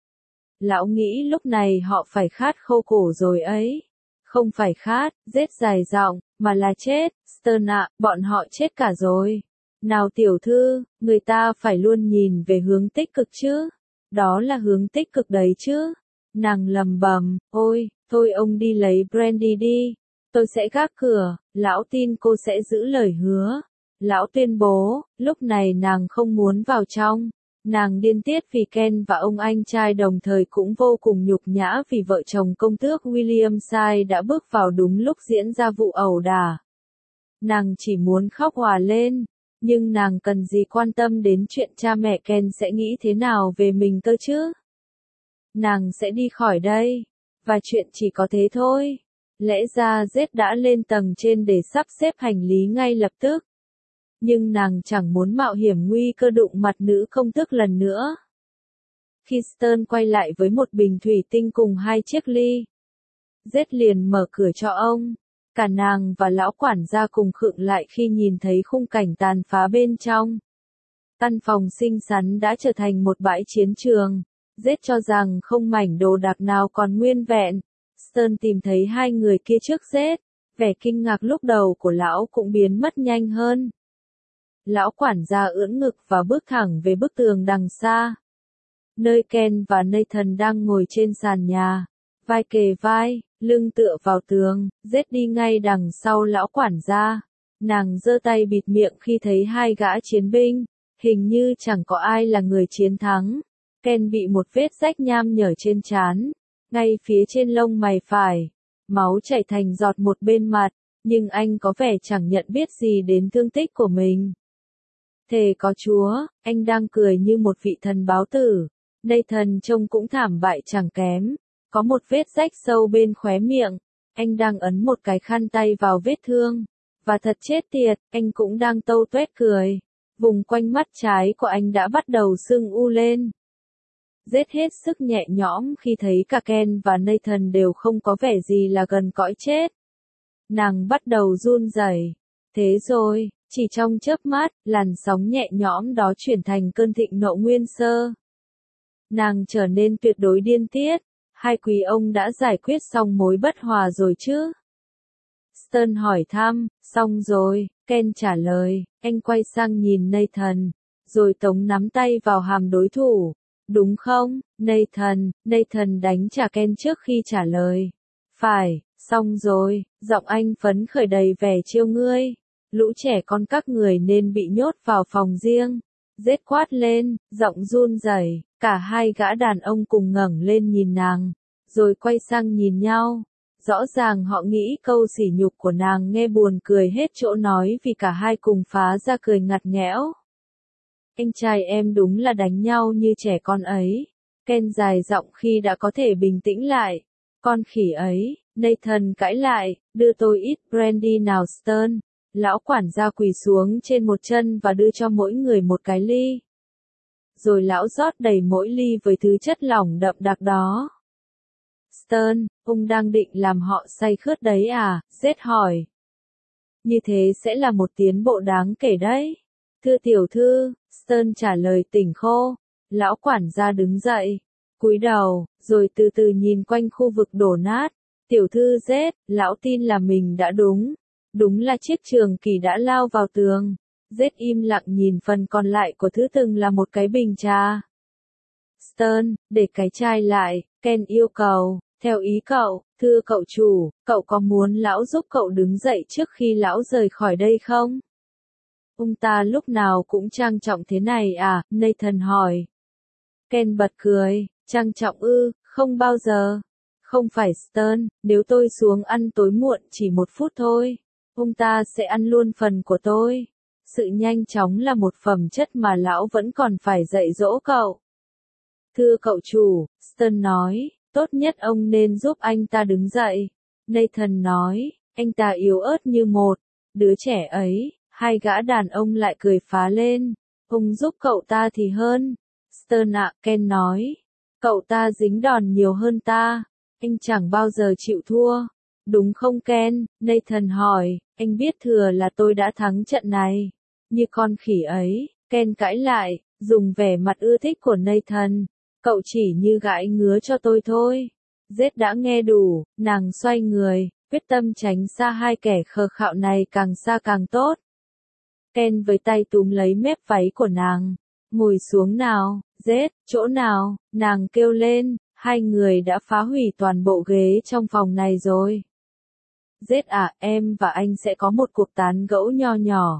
Lão nghĩ lúc này họ phải khát khô cổ rồi ấy. Không phải khát, rết dài giọng, mà là chết. Stern ạ, bọn họ chết cả rồi. Nào tiểu thư, người ta phải luôn nhìn về hướng tích cực chứ. Đó là hướng tích cực đấy chứ. Nàng lầm bầm, ôi, thôi ông đi lấy brandy đi. Tôi sẽ gác cửa, lão tin cô sẽ giữ lời hứa. Lão tuyên bố, lúc này nàng không muốn vào trong. Nàng điên tiết vì Ken và ông anh trai đồng thời cũng vô cùng nhục nhã vì vợ chồng công tước William Sai đã bước vào đúng lúc diễn ra vụ ẩu đả. Nàng chỉ muốn khóc òa lên, nhưng nàng cần gì quan tâm đến chuyện cha mẹ Ken sẽ nghĩ thế nào về mình cơ chứ? Nàng sẽ đi khỏi đây, và chuyện chỉ có thế thôi. Lẽ ra Jed đã lên tầng trên để sắp xếp hành lý ngay lập tức. Nhưng nàng chẳng muốn mạo hiểm nguy cơ đụng mặt nữ công tước lần nữa. Khi Stern quay lại với một bình thủy tinh cùng hai chiếc ly, Jed liền mở cửa cho ông. Cả nàng và lão quản gia cùng khựng lại khi nhìn thấy khung cảnh tàn phá bên trong. Căn phòng xinh xắn đã trở thành một bãi chiến trường. Jed cho rằng không mảnh đồ đạc nào còn nguyên vẹn. Stern tìm thấy hai người kia trước Jed. Vẻ kinh ngạc lúc đầu của lão cũng biến mất nhanh hơn. Lão quản gia ưỡn ngực và bước thẳng về bức tường đằng xa. Nơi Ken và Nathan đang ngồi trên sàn nhà. Vai kề vai, lưng tựa vào tường, Jed đi ngay đằng sau lão quản gia. Nàng giơ tay bịt miệng khi thấy hai gã chiến binh. Hình như chẳng có ai là người chiến thắng. Ken bị một vết rách nham nhở trên trán. Ngay phía trên lông mày phải. Máu chảy thành giọt một bên mặt. Nhưng anh có vẻ chẳng nhận biết gì đến thương tích của mình. Thề có Chúa, anh đang cười như một vị thần báo tử. Nathan trông cũng thảm bại chẳng kém. Có một vết rách sâu bên khóe miệng. Anh đang ấn một cái khăn tay vào vết thương. Và thật chết tiệt, anh cũng đang tâu tuét cười. Vùng quanh mắt trái của anh đã bắt đầu sưng u lên. Rết hết sức nhẹ nhõm khi thấy cả Ken và Nathan đều không có vẻ gì là gần cõi chết. Nàng bắt đầu run rẩy. Thế rồi, chỉ trong chớp mắt, làn sóng nhẹ nhõm đó chuyển thành cơn thịnh nộ nguyên sơ. Nàng trở nên tuyệt đối điên tiết. Hai quý ông đã giải quyết xong mối bất hòa rồi chứ? Stern hỏi thăm, xong rồi, Ken trả lời, anh quay sang nhìn Nathan, rồi tống nắm tay vào hàm đối thủ. Đúng không, Nathan? Nathan đánh trả Ken trước khi trả lời. Phải, xong rồi, giọng anh phấn khởi đầy vẻ trêu ngươi. Lũ trẻ con các người nên bị nhốt vào phòng riêng. Rết quát lên, giọng run rẩy. Cả hai gã đàn ông cùng ngẩng lên nhìn nàng, rồi quay sang nhìn nhau. Rõ ràng họ nghĩ câu sỉ nhục của nàng nghe buồn cười hết chỗ nói vì cả hai cùng phá ra cười ngặt nghẽo. Anh trai em đúng là đánh nhau như trẻ con ấy. Ken dài giọng khi đã có thể bình tĩnh lại. Con khỉ ấy, Nathan cãi lại, đưa tôi ít brandy nào Stern. Lão quản gia quỳ xuống trên một chân và đưa cho mỗi người một cái ly. Rồi lão rót đầy mỗi ly với thứ chất lỏng đậm đặc đó. Stern, ông đang định làm họ say khướt đấy à? Jed hỏi. Như thế sẽ là một tiến bộ đáng kể đấy. Thưa tiểu thư, Stern trả lời tỉnh khô. Lão quản gia đứng dậy, cúi đầu, rồi từ từ nhìn quanh khu vực đổ nát. Tiểu thư Jed, lão tin là mình đã đúng. Đúng là chiếc trường kỳ đã lao vào tường. Jed im lặng nhìn phần còn lại của thứ từng là một cái bình trà. Stern, để cái chai lại, Ken yêu cầu, theo ý cậu, Thưa cậu chủ, cậu có muốn lão giúp cậu đứng dậy trước khi lão rời khỏi đây không? Ông ta lúc nào cũng trang trọng thế này à? Nathan hỏi. Ken bật cười, trang trọng ư, không bao giờ. Không phải Stern, nếu tôi xuống ăn tối muộn chỉ một phút thôi, ông ta sẽ ăn luôn phần của tôi. Sự nhanh chóng là một phẩm chất mà lão vẫn còn phải dạy dỗ cậu. Thưa cậu chủ, Stern nói, tốt nhất ông nên giúp anh ta đứng dậy. Nathan nói, anh ta yếu ớt như một đứa trẻ ấy. Hai gã đàn ông lại cười phá lên. Ông giúp cậu ta thì hơn. Stern ạ, Ken nói. Cậu ta dính đòn nhiều hơn ta. Anh chẳng bao giờ chịu thua. Đúng không Ken? Nathan hỏi. Anh biết thừa là tôi đã thắng trận này. Như con khỉ ấy. Ken cãi lại, dùng vẻ mặt ưa thích của Nathan. Cậu chỉ như gãi ngứa cho tôi thôi. Zed đã nghe đủ, nàng xoay người, quyết tâm tránh xa hai kẻ khờ khạo này càng xa càng tốt. Ken với tay túm lấy mép váy của nàng. Ngồi xuống nào, Zed, chỗ nào, nàng kêu lên, hai người đã phá hủy toàn bộ ghế trong phòng này rồi. Zed à, em và anh sẽ có một cuộc tán gẫu nho nhỏ.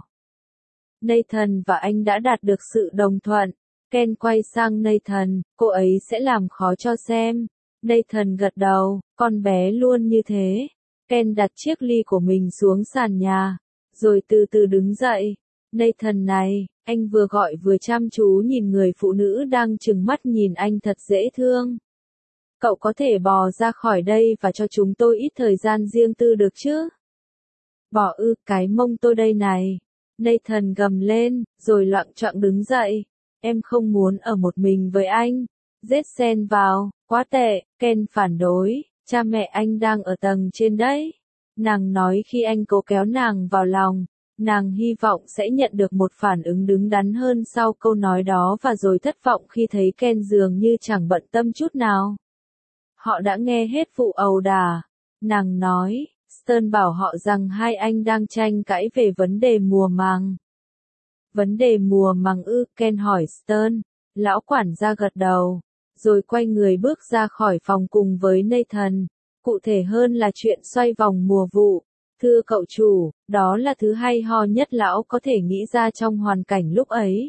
Nathan và anh đã đạt được sự đồng thuận. Ken quay sang Nathan, cô ấy sẽ làm khó cho xem. Nathan gật đầu, con bé luôn như thế. Ken đặt chiếc ly của mình xuống sàn nhà, rồi từ từ đứng dậy. Nathan này, anh vừa gọi vừa chăm chú nhìn người phụ nữ đang trừng mắt nhìn anh thật dễ thương. Cậu có thể bò ra khỏi đây và cho chúng tôi ít thời gian riêng tư được chứ? Bỏ ư, cái mông tôi đây này. Nathan gầm lên, rồi loạng choạng đứng dậy. Em không muốn ở một mình với anh. Zed xen vào, quá tệ, Ken phản đối, cha mẹ anh đang ở tầng trên đấy. Nàng nói khi anh cố kéo nàng vào lòng. Nàng hy vọng sẽ nhận được một phản ứng đứng đắn hơn sau câu nói đó và rồi thất vọng khi thấy Ken dường như chẳng bận tâm chút nào. Họ đã nghe hết vụ ầu đà. Nàng nói, Stern bảo họ rằng hai anh đang tranh cãi về vấn đề mùa màng. Vấn đề mùa màng ư? Ken hỏi Stern. Lão quản gia gật đầu, rồi quay người bước ra khỏi phòng cùng với Nathan. Cụ thể hơn là chuyện xoay vòng mùa vụ. Thưa cậu chủ, đó là thứ hay ho nhất lão có thể nghĩ ra trong hoàn cảnh lúc ấy.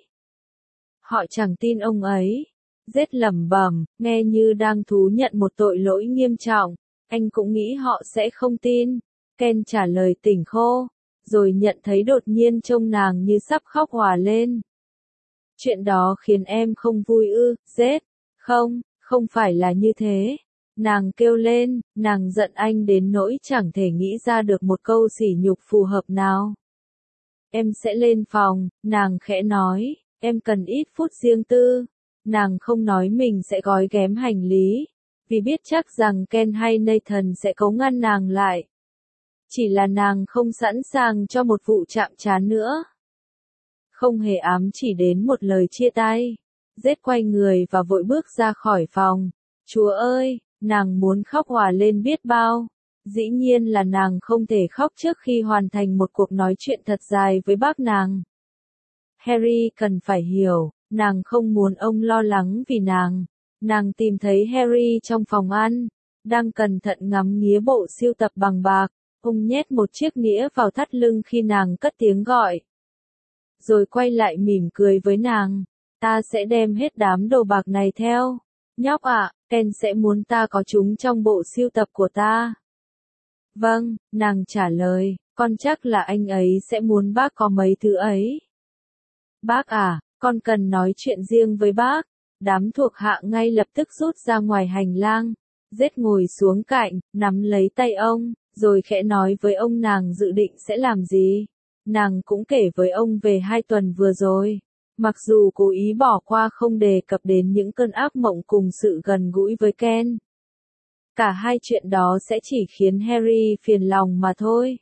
Họ chẳng tin ông ấy. Zed lẩm bẩm, nghe như đang thú nhận một tội lỗi nghiêm trọng. Anh cũng nghĩ họ sẽ không tin. Ken trả lời tỉnh khô, rồi nhận thấy đột nhiên trông nàng như sắp khóc òa lên. Chuyện đó khiến em không vui ư, Zed? Không, không phải là như thế. Nàng kêu lên, nàng giận anh đến nỗi chẳng thể nghĩ ra được một câu sỉ nhục phù hợp nào. Em sẽ lên phòng, nàng khẽ nói, em cần ít phút riêng tư. Nàng không nói mình sẽ gói ghém hành lý, vì biết chắc rằng Ken hay Nathan sẽ cố ngăn nàng lại. Chỉ là nàng không sẵn sàng cho một vụ chạm trán nữa. Không hề ám chỉ đến một lời chia tay. Zed quay người và vội bước ra khỏi phòng. Chúa ơi, nàng muốn khóc òa lên biết bao. Dĩ nhiên là nàng không thể khóc trước khi hoàn thành một cuộc nói chuyện thật dài với bác nàng. Harry cần phải hiểu, nàng không muốn ông lo lắng vì nàng. Nàng tìm thấy Harry trong phòng ăn, đang cẩn thận ngắm nghía bộ sưu tập bằng bạc. Ông nhét một chiếc nĩa vào thắt lưng khi nàng cất tiếng gọi. Rồi quay lại mỉm cười với nàng. Ta sẽ đem hết đám đồ bạc này theo. Nhóc ạ, Ken sẽ muốn ta có chúng trong bộ sưu tập của ta. Vâng, nàng trả lời, con chắc là anh ấy sẽ muốn bác có mấy thứ ấy. Bác à, con cần nói chuyện riêng với bác. Đám thuộc hạ ngay lập tức rút ra ngoài hành lang. Zed ngồi xuống cạnh, nắm lấy tay ông, rồi khẽ nói với ông nàng dự định sẽ làm gì. Nàng cũng kể với ông về hai tuần vừa rồi. Mặc dù cố ý bỏ qua không đề cập đến những cơn ác mộng cùng sự gần gũi với Ken. Cả hai chuyện đó sẽ chỉ khiến Harry phiền lòng mà thôi.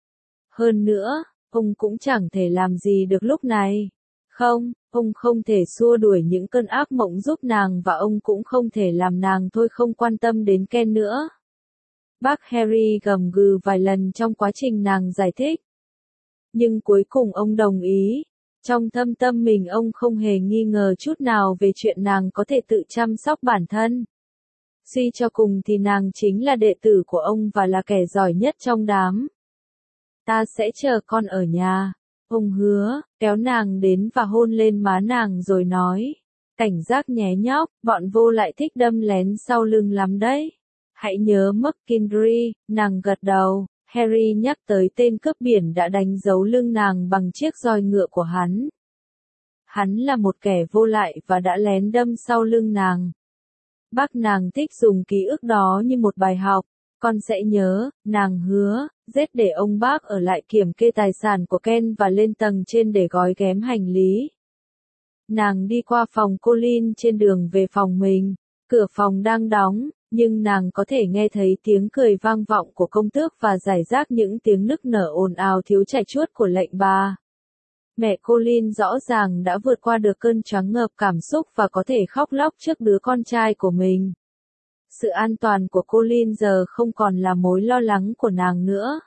Hơn nữa, ông cũng chẳng thể làm gì được lúc này. Không, ông không thể xua đuổi những cơn ác mộng giúp nàng và ông cũng không thể làm nàng thôi không quan tâm đến Ken nữa. Bác Harry gầm gừ vài lần trong quá trình nàng giải thích. Nhưng cuối cùng ông đồng ý. Trong thâm tâm mình ông không hề nghi ngờ chút nào về chuyện nàng có thể tự chăm sóc bản thân. Suy cho cùng thì nàng chính là đệ tử của ông và là kẻ giỏi nhất trong đám. Ta sẽ chờ con ở nhà. Ông hứa, kéo nàng đến và hôn lên má nàng rồi nói. Cảnh giác nhé nhóc, bọn vô lại thích đâm lén sau lưng lắm đấy. Hãy nhớ McKinley, nàng gật đầu. Harry nhắc tới tên cướp biển đã đánh dấu lưng nàng bằng chiếc roi ngựa của hắn. Hắn là một kẻ vô lại và đã lén đâm sau lưng nàng. Bác nàng thích dùng ký ức đó như một bài học. Con sẽ nhớ, nàng hứa, giết để ông bác ở lại kiểm kê tài sản của Ken và lên tầng trên để gói ghém hành lý. Nàng đi qua phòng Colin trên đường về phòng mình. Cửa phòng đang đóng, nhưng nàng có thể nghe thấy tiếng cười vang vọng của công tước và rải rác những tiếng nức nở ồn ào thiếu chảy chuốt của lệnh bà. Mẹ Colin rõ ràng đã vượt qua được cơn choáng ngợp cảm xúc và có thể khóc lóc trước đứa con trai của mình. Sự an toàn của Colin giờ không còn là mối lo lắng của nàng nữa.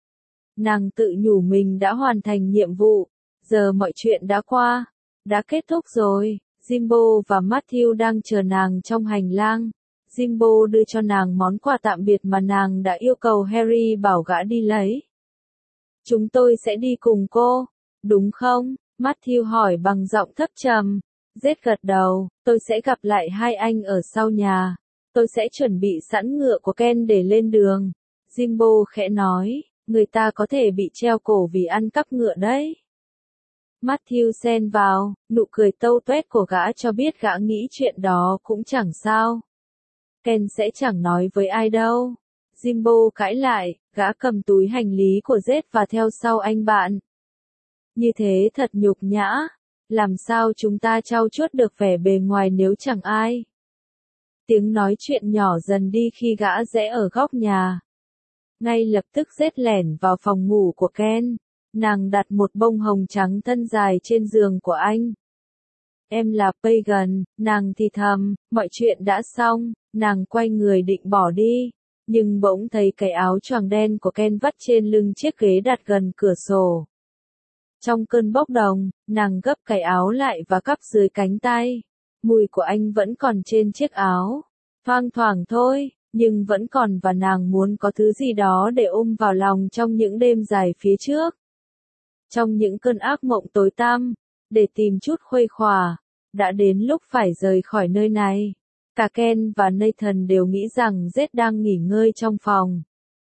Nàng tự nhủ mình đã hoàn thành nhiệm vụ, giờ mọi chuyện đã qua, đã kết thúc rồi. Jimbo và Matthew đang chờ nàng trong hành lang. Jimbo đưa cho nàng món quà tạm biệt mà nàng đã yêu cầu Harry bảo gã đi lấy. Chúng tôi sẽ đi cùng cô, đúng không? Matthew hỏi bằng giọng thấp trầm. Red gật đầu, tôi sẽ gặp lại hai anh ở sau nhà. Tôi sẽ chuẩn bị sẵn ngựa của Ken để lên đường. Jimbo khẽ nói, người ta có thể bị treo cổ vì ăn cắp ngựa đấy. Matthew xen vào, nụ cười tâu tuét của gã cho biết gã nghĩ chuyện đó cũng chẳng sao. Ken sẽ chẳng nói với ai đâu. Jimbo cãi lại, gã cầm túi hành lý của Z và theo sau anh bạn. Như thế thật nhục nhã. Làm sao chúng ta trau chuốt được vẻ bề ngoài nếu chẳng ai? Tiếng nói chuyện nhỏ dần đi khi gã rẽ ở góc nhà. Ngay lập tức Z lẻn vào phòng ngủ của Ken. Nàng đặt một bông hồng trắng thân dài trên giường của anh. Em là Pagan, nàng thì thầm, mọi chuyện đã xong, nàng quay người định bỏ đi. Nhưng bỗng thấy cái áo choàng đen của Ken vắt trên lưng chiếc ghế đặt gần cửa sổ. Trong cơn bốc đồng, nàng gấp cái áo lại và cắp dưới cánh tay. Mùi của anh vẫn còn trên chiếc áo. Thoang thoảng thôi, nhưng vẫn còn và nàng muốn có thứ gì đó để ôm vào lòng trong những đêm dài phía trước. Trong những cơn ác mộng tối tăm, để tìm chút khuây khỏa, đã đến lúc phải rời khỏi nơi này. Cả Ken và Nathan đều nghĩ rằng Z đang nghỉ ngơi trong phòng.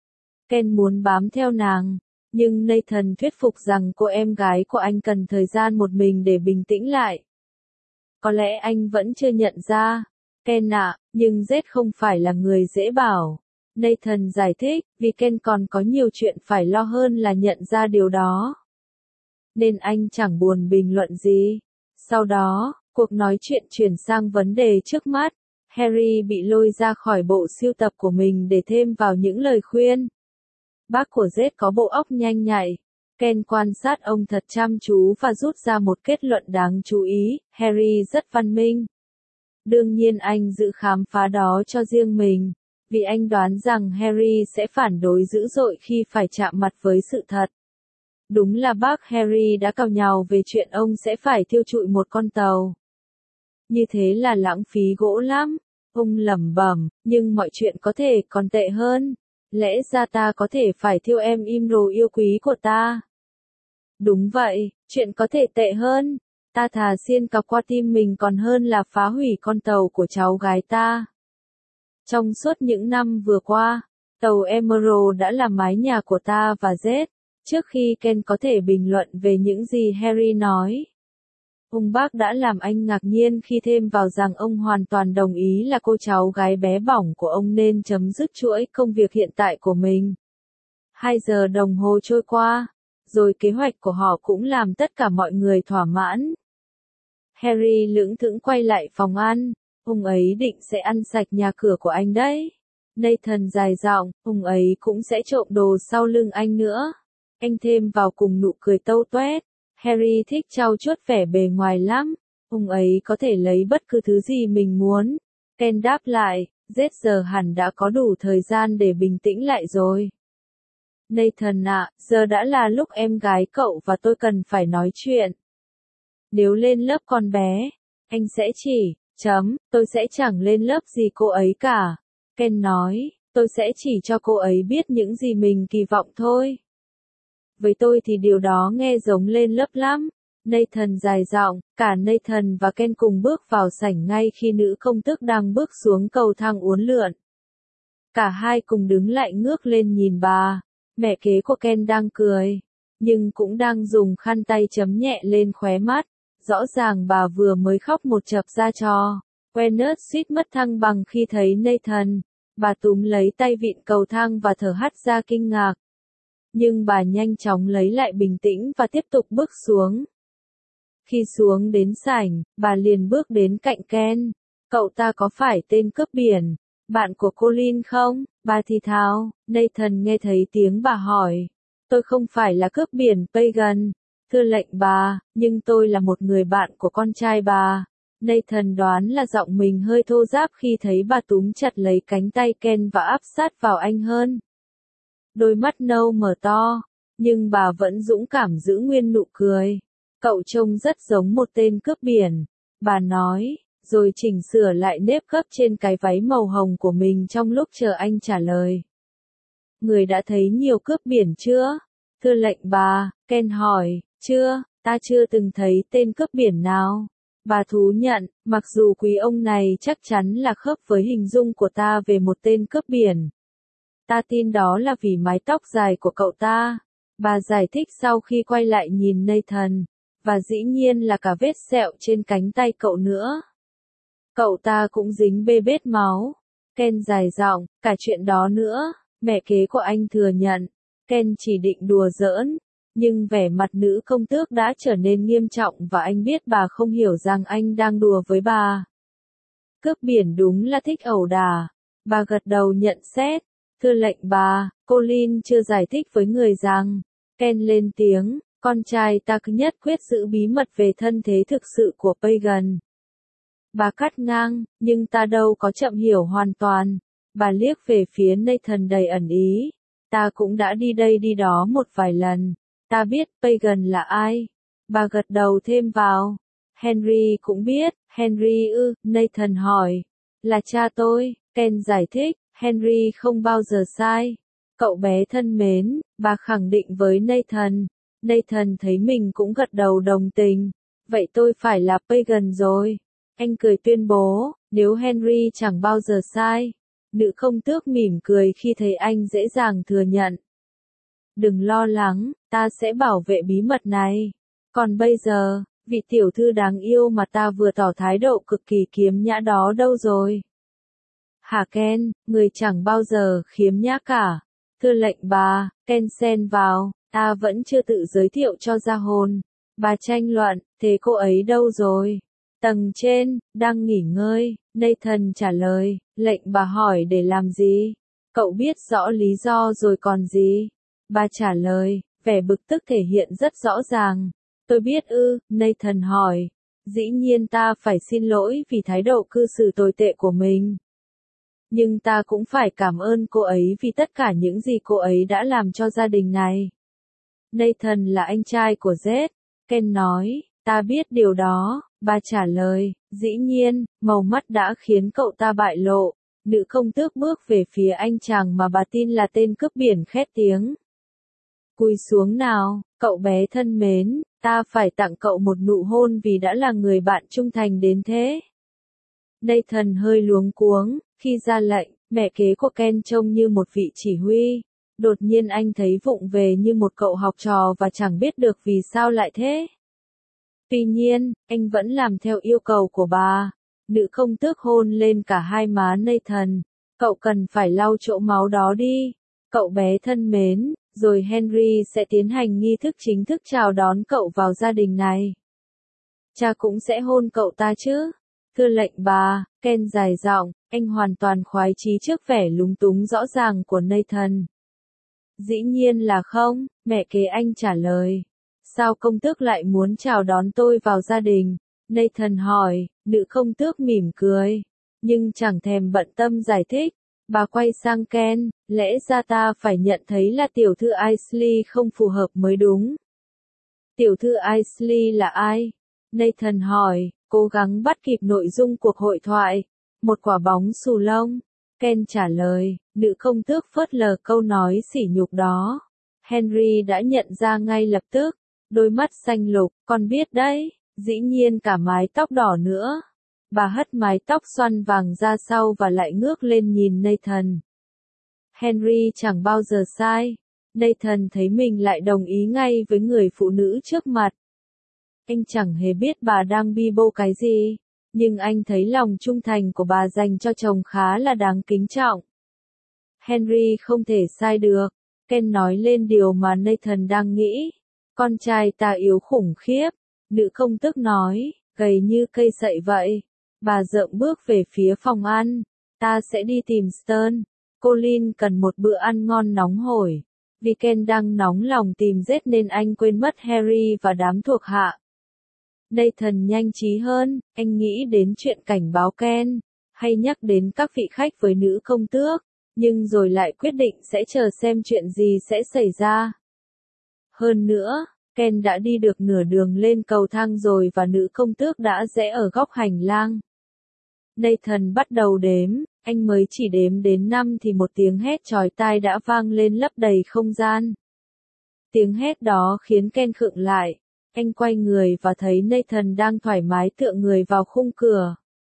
Ken muốn bám theo nàng, nhưng Nathan thuyết phục rằng cô em gái của anh cần thời gian một mình để bình tĩnh lại. Có lẽ anh vẫn chưa nhận ra. Ken ạ, à, nhưng Z không phải là người dễ bảo. Nathan giải thích, vì Ken còn có nhiều chuyện phải lo hơn là nhận ra điều đó. Nên anh chẳng buồn bình luận gì. Sau đó, cuộc nói chuyện chuyển sang vấn đề trước mắt. Harry bị lôi ra khỏi bộ sưu tập của mình để thêm vào những lời khuyên. Bác của Z có bộ óc nhanh nhạy. Ken quan sát ông thật chăm chú và rút ra một kết luận đáng chú ý, Harry rất văn minh. Đương nhiên anh dự khám phá đó cho riêng mình, vì anh đoán rằng Harry sẽ phản đối dữ dội khi phải chạm mặt với sự thật. Đúng là bác Harry đã càu nhàu về chuyện ông sẽ phải thiêu trụi một con tàu. Như thế là lãng phí gỗ lắm. Ông lẩm bẩm, nhưng mọi chuyện có thể còn tệ hơn. Lẽ ra ta có thể phải thiêu em im đồ yêu quý của ta. Đúng vậy, chuyện có thể tệ hơn. Ta thà xiên cọc qua tim mình còn hơn là phá hủy con tàu của cháu gái ta. Trong suốt những năm vừa qua, tàu Emerald đã là mái nhà của ta và Z. Trước khi Ken có thể bình luận về những gì Harry nói, ông bác đã làm anh ngạc nhiên khi thêm vào rằng ông hoàn toàn đồng ý là cô cháu gái bé bỏng của ông nên chấm dứt chuỗi công việc hiện tại của mình. Hai giờ đồng hồ trôi qua, rồi kế hoạch của họ cũng làm tất cả mọi người thỏa mãn. Harry lững thững quay lại phòng ăn, ông ấy định sẽ ăn sạch nhà cửa của anh đấy. Nathan dài giọng, ông ấy cũng sẽ trộm đồ sau lưng anh nữa. Anh thêm vào cùng nụ cười tâu tuét. Harry thích trau chuốt vẻ bề ngoài lắm. Ông ấy có thể lấy bất cứ thứ gì mình muốn. Ken đáp lại, Z giờ hẳn đã có đủ thời gian để bình tĩnh lại rồi. Nathan ạ, giờ đã là lúc em gái cậu và tôi cần phải nói chuyện. Nếu lên lớp con bé, anh sẽ chỉ, Chấm, tôi sẽ chẳng lên lớp gì cô ấy cả. Ken nói, tôi sẽ chỉ cho cô ấy biết những gì mình kỳ vọng thôi. Với tôi thì điều đó nghe giống lên lớp lắm. Nathan dài giọng, cả Nathan và Ken cùng bước vào sảnh ngay khi nữ công tước đang bước xuống cầu thang uốn lượn. Cả hai cùng đứng lại ngước lên nhìn bà. Mẹ kế của Ken đang cười, nhưng cũng đang dùng khăn tay chấm nhẹ lên khóe mắt. Rõ ràng bà vừa mới khóc một chập ra trò. Gwyneth suýt mất thăng bằng khi thấy Nathan. Bà túm lấy tay vịn cầu thang và thở hắt ra kinh ngạc. Nhưng bà nhanh chóng lấy lại bình tĩnh và tiếp tục bước xuống. Khi xuống đến sảnh, bà liền bước đến cạnh Ken. Cậu ta có phải tên cướp biển, bạn của Colin không? Bà thì thào. Nathan nghe thấy tiếng bà hỏi. Tôi không phải là cướp biển Pagan. Thưa lệnh bà, nhưng tôi là một người bạn của con trai bà. Nathan đoán là giọng mình hơi thô ráp khi thấy bà túm chặt lấy cánh tay Ken và áp sát vào anh hơn. Đôi mắt nâu mở to, nhưng bà vẫn dũng cảm giữ nguyên nụ cười. Cậu trông rất giống một tên cướp biển, bà nói, rồi chỉnh sửa lại nếp gấp trên cái váy màu hồng của mình trong lúc chờ anh trả lời. Người đã thấy nhiều cướp biển chưa? Thưa lệnh bà, Ken hỏi, chưa, ta chưa từng thấy tên cướp biển nào. Bà thú nhận, mặc dù quý ông này chắc chắn là khớp với hình dung của ta về một tên cướp biển. Ta tin đó là vì mái tóc dài của cậu ta. Bà giải thích sau khi quay lại nhìn Nathan. Và dĩ nhiên là cả vết sẹo trên cánh tay cậu nữa. Cậu ta cũng dính bê bết máu. Ken dài giọng, cả chuyện đó nữa, mẹ kế của anh thừa nhận. Ken chỉ định đùa giỡn. Nhưng vẻ mặt nữ công tước đã trở nên nghiêm trọng và anh biết bà không hiểu rằng anh đang đùa với bà. Cướp biển đúng là thích ẩu đả. Bà gật đầu nhận xét. Thưa lệnh bà, Colin chưa giải thích với người rằng. Ken lên tiếng, con trai ta cứ nhất quyết giữ bí mật về thân thế thực sự của Pagan. Bà cắt ngang, nhưng ta đâu có chậm hiểu hoàn toàn. Bà liếc về phía Nathan đầy ẩn ý. Ta cũng đã đi đây đi đó một vài lần. Ta biết Pagan là ai. Bà gật đầu thêm vào. Henry cũng biết. Henry ư, Nathan hỏi. Là cha tôi, Ken giải thích. Henry không bao giờ sai. Cậu bé thân mến, bà khẳng định với Nathan. Nathan thấy mình cũng gật đầu đồng tình. Vậy tôi phải là Pagan rồi. Anh cười tuyên bố, nếu Henry chẳng bao giờ sai. Nữ công tước mỉm cười khi thấy anh dễ dàng thừa nhận. Đừng lo lắng, ta sẽ bảo vệ bí mật này. Còn bây giờ, vị tiểu thư đáng yêu mà ta vừa tỏ thái độ cực kỳ khiếm nhã đó đâu rồi? Hả Ken, người chẳng bao giờ khiếm nhã cả. Thưa lệnh bà, Ken xen vào, ta vẫn chưa tự giới thiệu cho ra hồn. Bà tranh luận, thế cô ấy đâu rồi? Tầng trên, đang nghỉ ngơi. Nathan trả lời, lệnh bà hỏi để làm gì? Cậu biết rõ lý do rồi còn gì? Bà trả lời, vẻ bực tức thể hiện rất rõ ràng. Tôi biết ư, Nathan hỏi. Dĩ nhiên ta phải xin lỗi vì thái độ cư xử tồi tệ của mình. Nhưng ta cũng phải cảm ơn cô ấy vì tất cả những gì cô ấy đã làm cho gia đình này. Nathan là anh trai của Z. Ken nói, ta biết điều đó. Bà trả lời, dĩ nhiên, màu mắt đã khiến cậu ta bại lộ. Nữ công tước bước về phía anh chàng mà bà tin là tên cướp biển khét tiếng. Cúi xuống nào, cậu bé thân mến, ta phải tặng cậu một nụ hôn vì đã là người bạn trung thành đến thế. Nathan hơi luống cuống, khi ra lệnh, mẹ kế của Ken trông như một vị chỉ huy. Đột nhiên anh thấy vụng về như một cậu học trò và chẳng biết được vì sao lại thế. Tuy nhiên, anh vẫn làm theo yêu cầu của bà. Nữ công tước hôn lên cả hai má Nathan. Cậu cần phải lau chỗ máu đó đi. Cậu bé thân mến, rồi Henry sẽ tiến hành nghi thức chính thức chào đón cậu vào gia đình này. Cha cũng sẽ hôn cậu ta chứ? Thưa lệnh bà, Ken dài giọng, anh hoàn toàn khoái chí trước vẻ lúng túng rõ ràng của Nathan. Dĩ nhiên là không, mẹ kế anh trả lời. Sao công tước lại muốn chào đón tôi vào gia đình? Nathan hỏi, nữ công tước mỉm cười. Nhưng chẳng thèm bận tâm giải thích. Bà quay sang Ken, lẽ ra ta phải nhận thấy là tiểu thư Isley không phù hợp mới đúng. Tiểu thư Isley là ai? Nathan hỏi, cố gắng bắt kịp nội dung cuộc hội thoại. Một quả bóng xù lông. Ken trả lời, nữ công tước phớt lờ câu nói sỉ nhục đó. Henry đã nhận ra ngay lập tức, đôi mắt xanh lục, con biết đấy, dĩ nhiên cả mái tóc đỏ nữa. Bà hất mái tóc xoăn vàng ra sau và lại ngước lên nhìn Nathan. Henry chẳng bao giờ sai. Nathan thấy mình lại đồng ý ngay với người phụ nữ trước mặt. Anh chẳng hề biết bà đang bi bô cái gì, nhưng anh thấy lòng trung thành của bà dành cho chồng khá là đáng kính trọng. Henry không thể sai được. Ken nói lên điều mà Nathan đang nghĩ. Con trai ta yếu khủng khiếp. Nữ công tước nói, gầy như cây sậy vậy. Bà dợm bước về phía phòng ăn. Ta sẽ đi tìm Stern. Colin cần một bữa ăn ngon nóng hổi. Vì Ken đang nóng lòng tìm giết nên anh quên mất Harry và đám thuộc hạ. Nathan nhanh trí hơn, anh nghĩ đến chuyện cảnh báo Ken, hay nhắc đến các vị khách với nữ công tước, nhưng rồi lại quyết định sẽ chờ xem chuyện gì sẽ xảy ra. Hơn nữa, Ken đã đi được nửa đường lên cầu thang rồi và nữ công tước đã rẽ ở góc hành lang. Nathan bắt đầu đếm, anh mới chỉ đếm đến năm thì một tiếng hét chói tai đã vang lên lấp đầy không gian. Tiếng hét đó khiến Ken khựng lại. Anh quay người và thấy Nathan đang thoải mái tựa người vào khung cửa.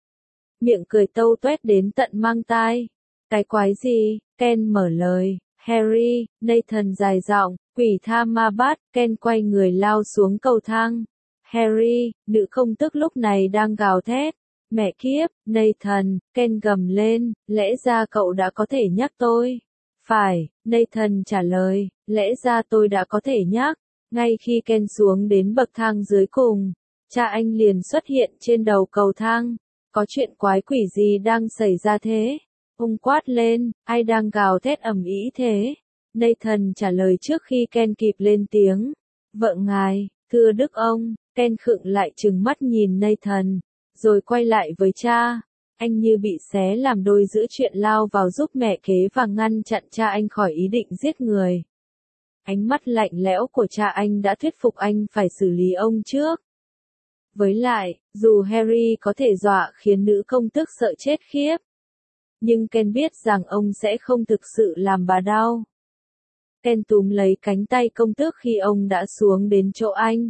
Miệng cười tâu tuét đến tận mang tai. Cái quái gì? Ken mở lời. Harry, Nathan dài giọng, quỷ tha ma bát. Ken quay người lao xuống cầu thang. Harry, nữ công tước lúc này đang gào thét. Mẹ kiếp, Nathan, Ken gầm lên, lẽ ra cậu đã có thể nhắc tôi. Phải, Nathan trả lời, lẽ ra tôi đã có thể nhắc. Ngay khi Ken xuống đến bậc thang dưới cùng, cha anh liền xuất hiện trên đầu cầu thang. Có chuyện quái quỷ gì đang xảy ra thế? Ông quát lên, ai đang gào thét ầm ĩ thế? Nathan trả lời trước khi Ken kịp lên tiếng. Vợ ngài, thưa đức ông. Ken khựng lại trừng mắt nhìn Nathan, rồi quay lại với cha. Anh như bị xé làm đôi giữa chuyện lao vào giúp mẹ kế và ngăn chặn cha anh khỏi ý định giết người. Ánh mắt lạnh lẽo của cha anh đã thuyết phục anh phải xử lý ông trước. Với lại, dù Harry có thể dọa khiến nữ công tước sợ chết khiếp, nhưng Ken biết rằng ông sẽ không thực sự làm bà đau. Ken túm lấy cánh tay công tước khi ông đã xuống đến chỗ anh.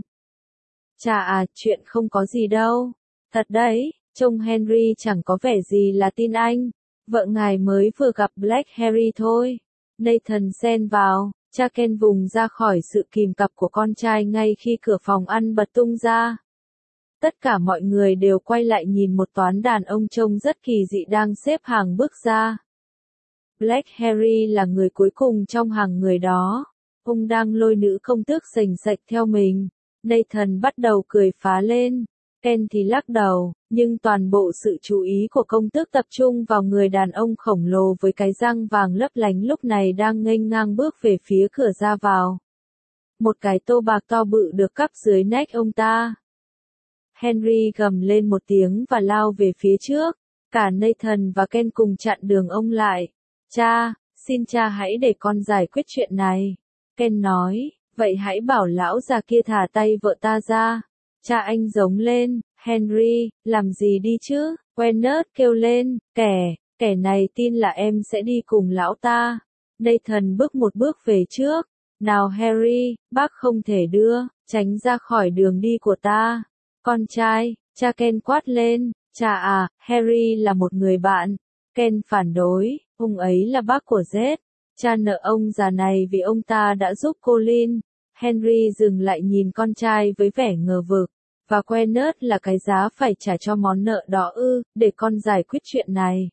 Cha à, chuyện không có gì đâu. Thật đấy, trông Henry chẳng có vẻ gì là tin anh. Vợ ngài mới vừa gặp Black Harry thôi. Nathan xen vào. Cha Ken vùng ra khỏi sự kìm cặp của con trai ngay khi cửa phòng ăn bật tung ra. Tất cả mọi người đều quay lại nhìn một toán đàn ông trông rất kỳ dị đang xếp hàng bước ra. Black Harry là người cuối cùng trong hàng người đó. Ông đang lôi nữ công tước sành sạch theo mình. Nathan bắt đầu cười phá lên. Ken thì lắc đầu, nhưng toàn bộ sự chú ý của công tước tập trung vào người đàn ông khổng lồ với cái răng vàng lấp lánh lúc này đang nghênh ngang bước về phía cửa ra vào. Một cái tô bạc to bự được cắp dưới nách ông ta. Henry gầm lên một tiếng và lao về phía trước. Cả Nathan và Ken cùng chặn đường ông lại. Cha, xin cha hãy để con giải quyết chuyện này. Ken nói, vậy hãy bảo lão già kia thả tay vợ ta ra. Cha anh giống lên, Henry, làm gì đi chứ? Kenneth kêu lên, kẻ, kẻ này tin là em sẽ đi cùng lão ta. Nathan bước một bước về trước. Nào Harry, bác không thể đưa, tránh ra khỏi đường đi của ta. Con trai, cha Ken quát lên, cha à, Harry là một người bạn. Ken phản đối, ông ấy là bác của Zed. Cha nợ ông già này vì ông ta đã giúp Colin. Henry dừng lại nhìn con trai với vẻ ngờ vực. Và Kenneth là cái giá phải trả cho món nợ đó ư, để con giải quyết chuyện này.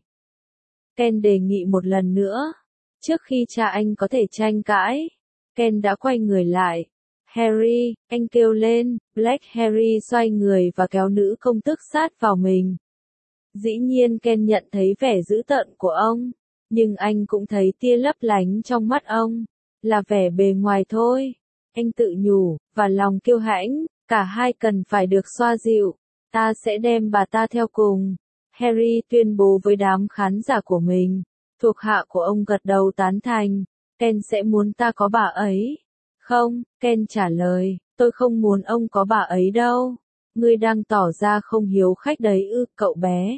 Ken đề nghị một lần nữa. Trước khi cha anh có thể tranh cãi, Ken đã quay người lại. Harry, anh kêu lên. Black Harry xoay người và kéo nữ công tước sát vào mình. Dĩ nhiên Ken nhận thấy vẻ dữ tợn của ông, nhưng anh cũng thấy tia lấp lánh trong mắt ông. Là vẻ bề ngoài thôi. Anh tự nhủ, và lòng kiêu hãnh, cả hai cần phải được xoa dịu. Ta sẽ đem bà ta theo cùng. Harry tuyên bố với đám khán giả của mình. Thuộc hạ của ông gật đầu tán thành. Ken sẽ muốn ta có bà ấy. Không, Ken trả lời, tôi không muốn ông có bà ấy đâu. ngươi đang tỏ ra không hiếu khách đấy ư, cậu bé.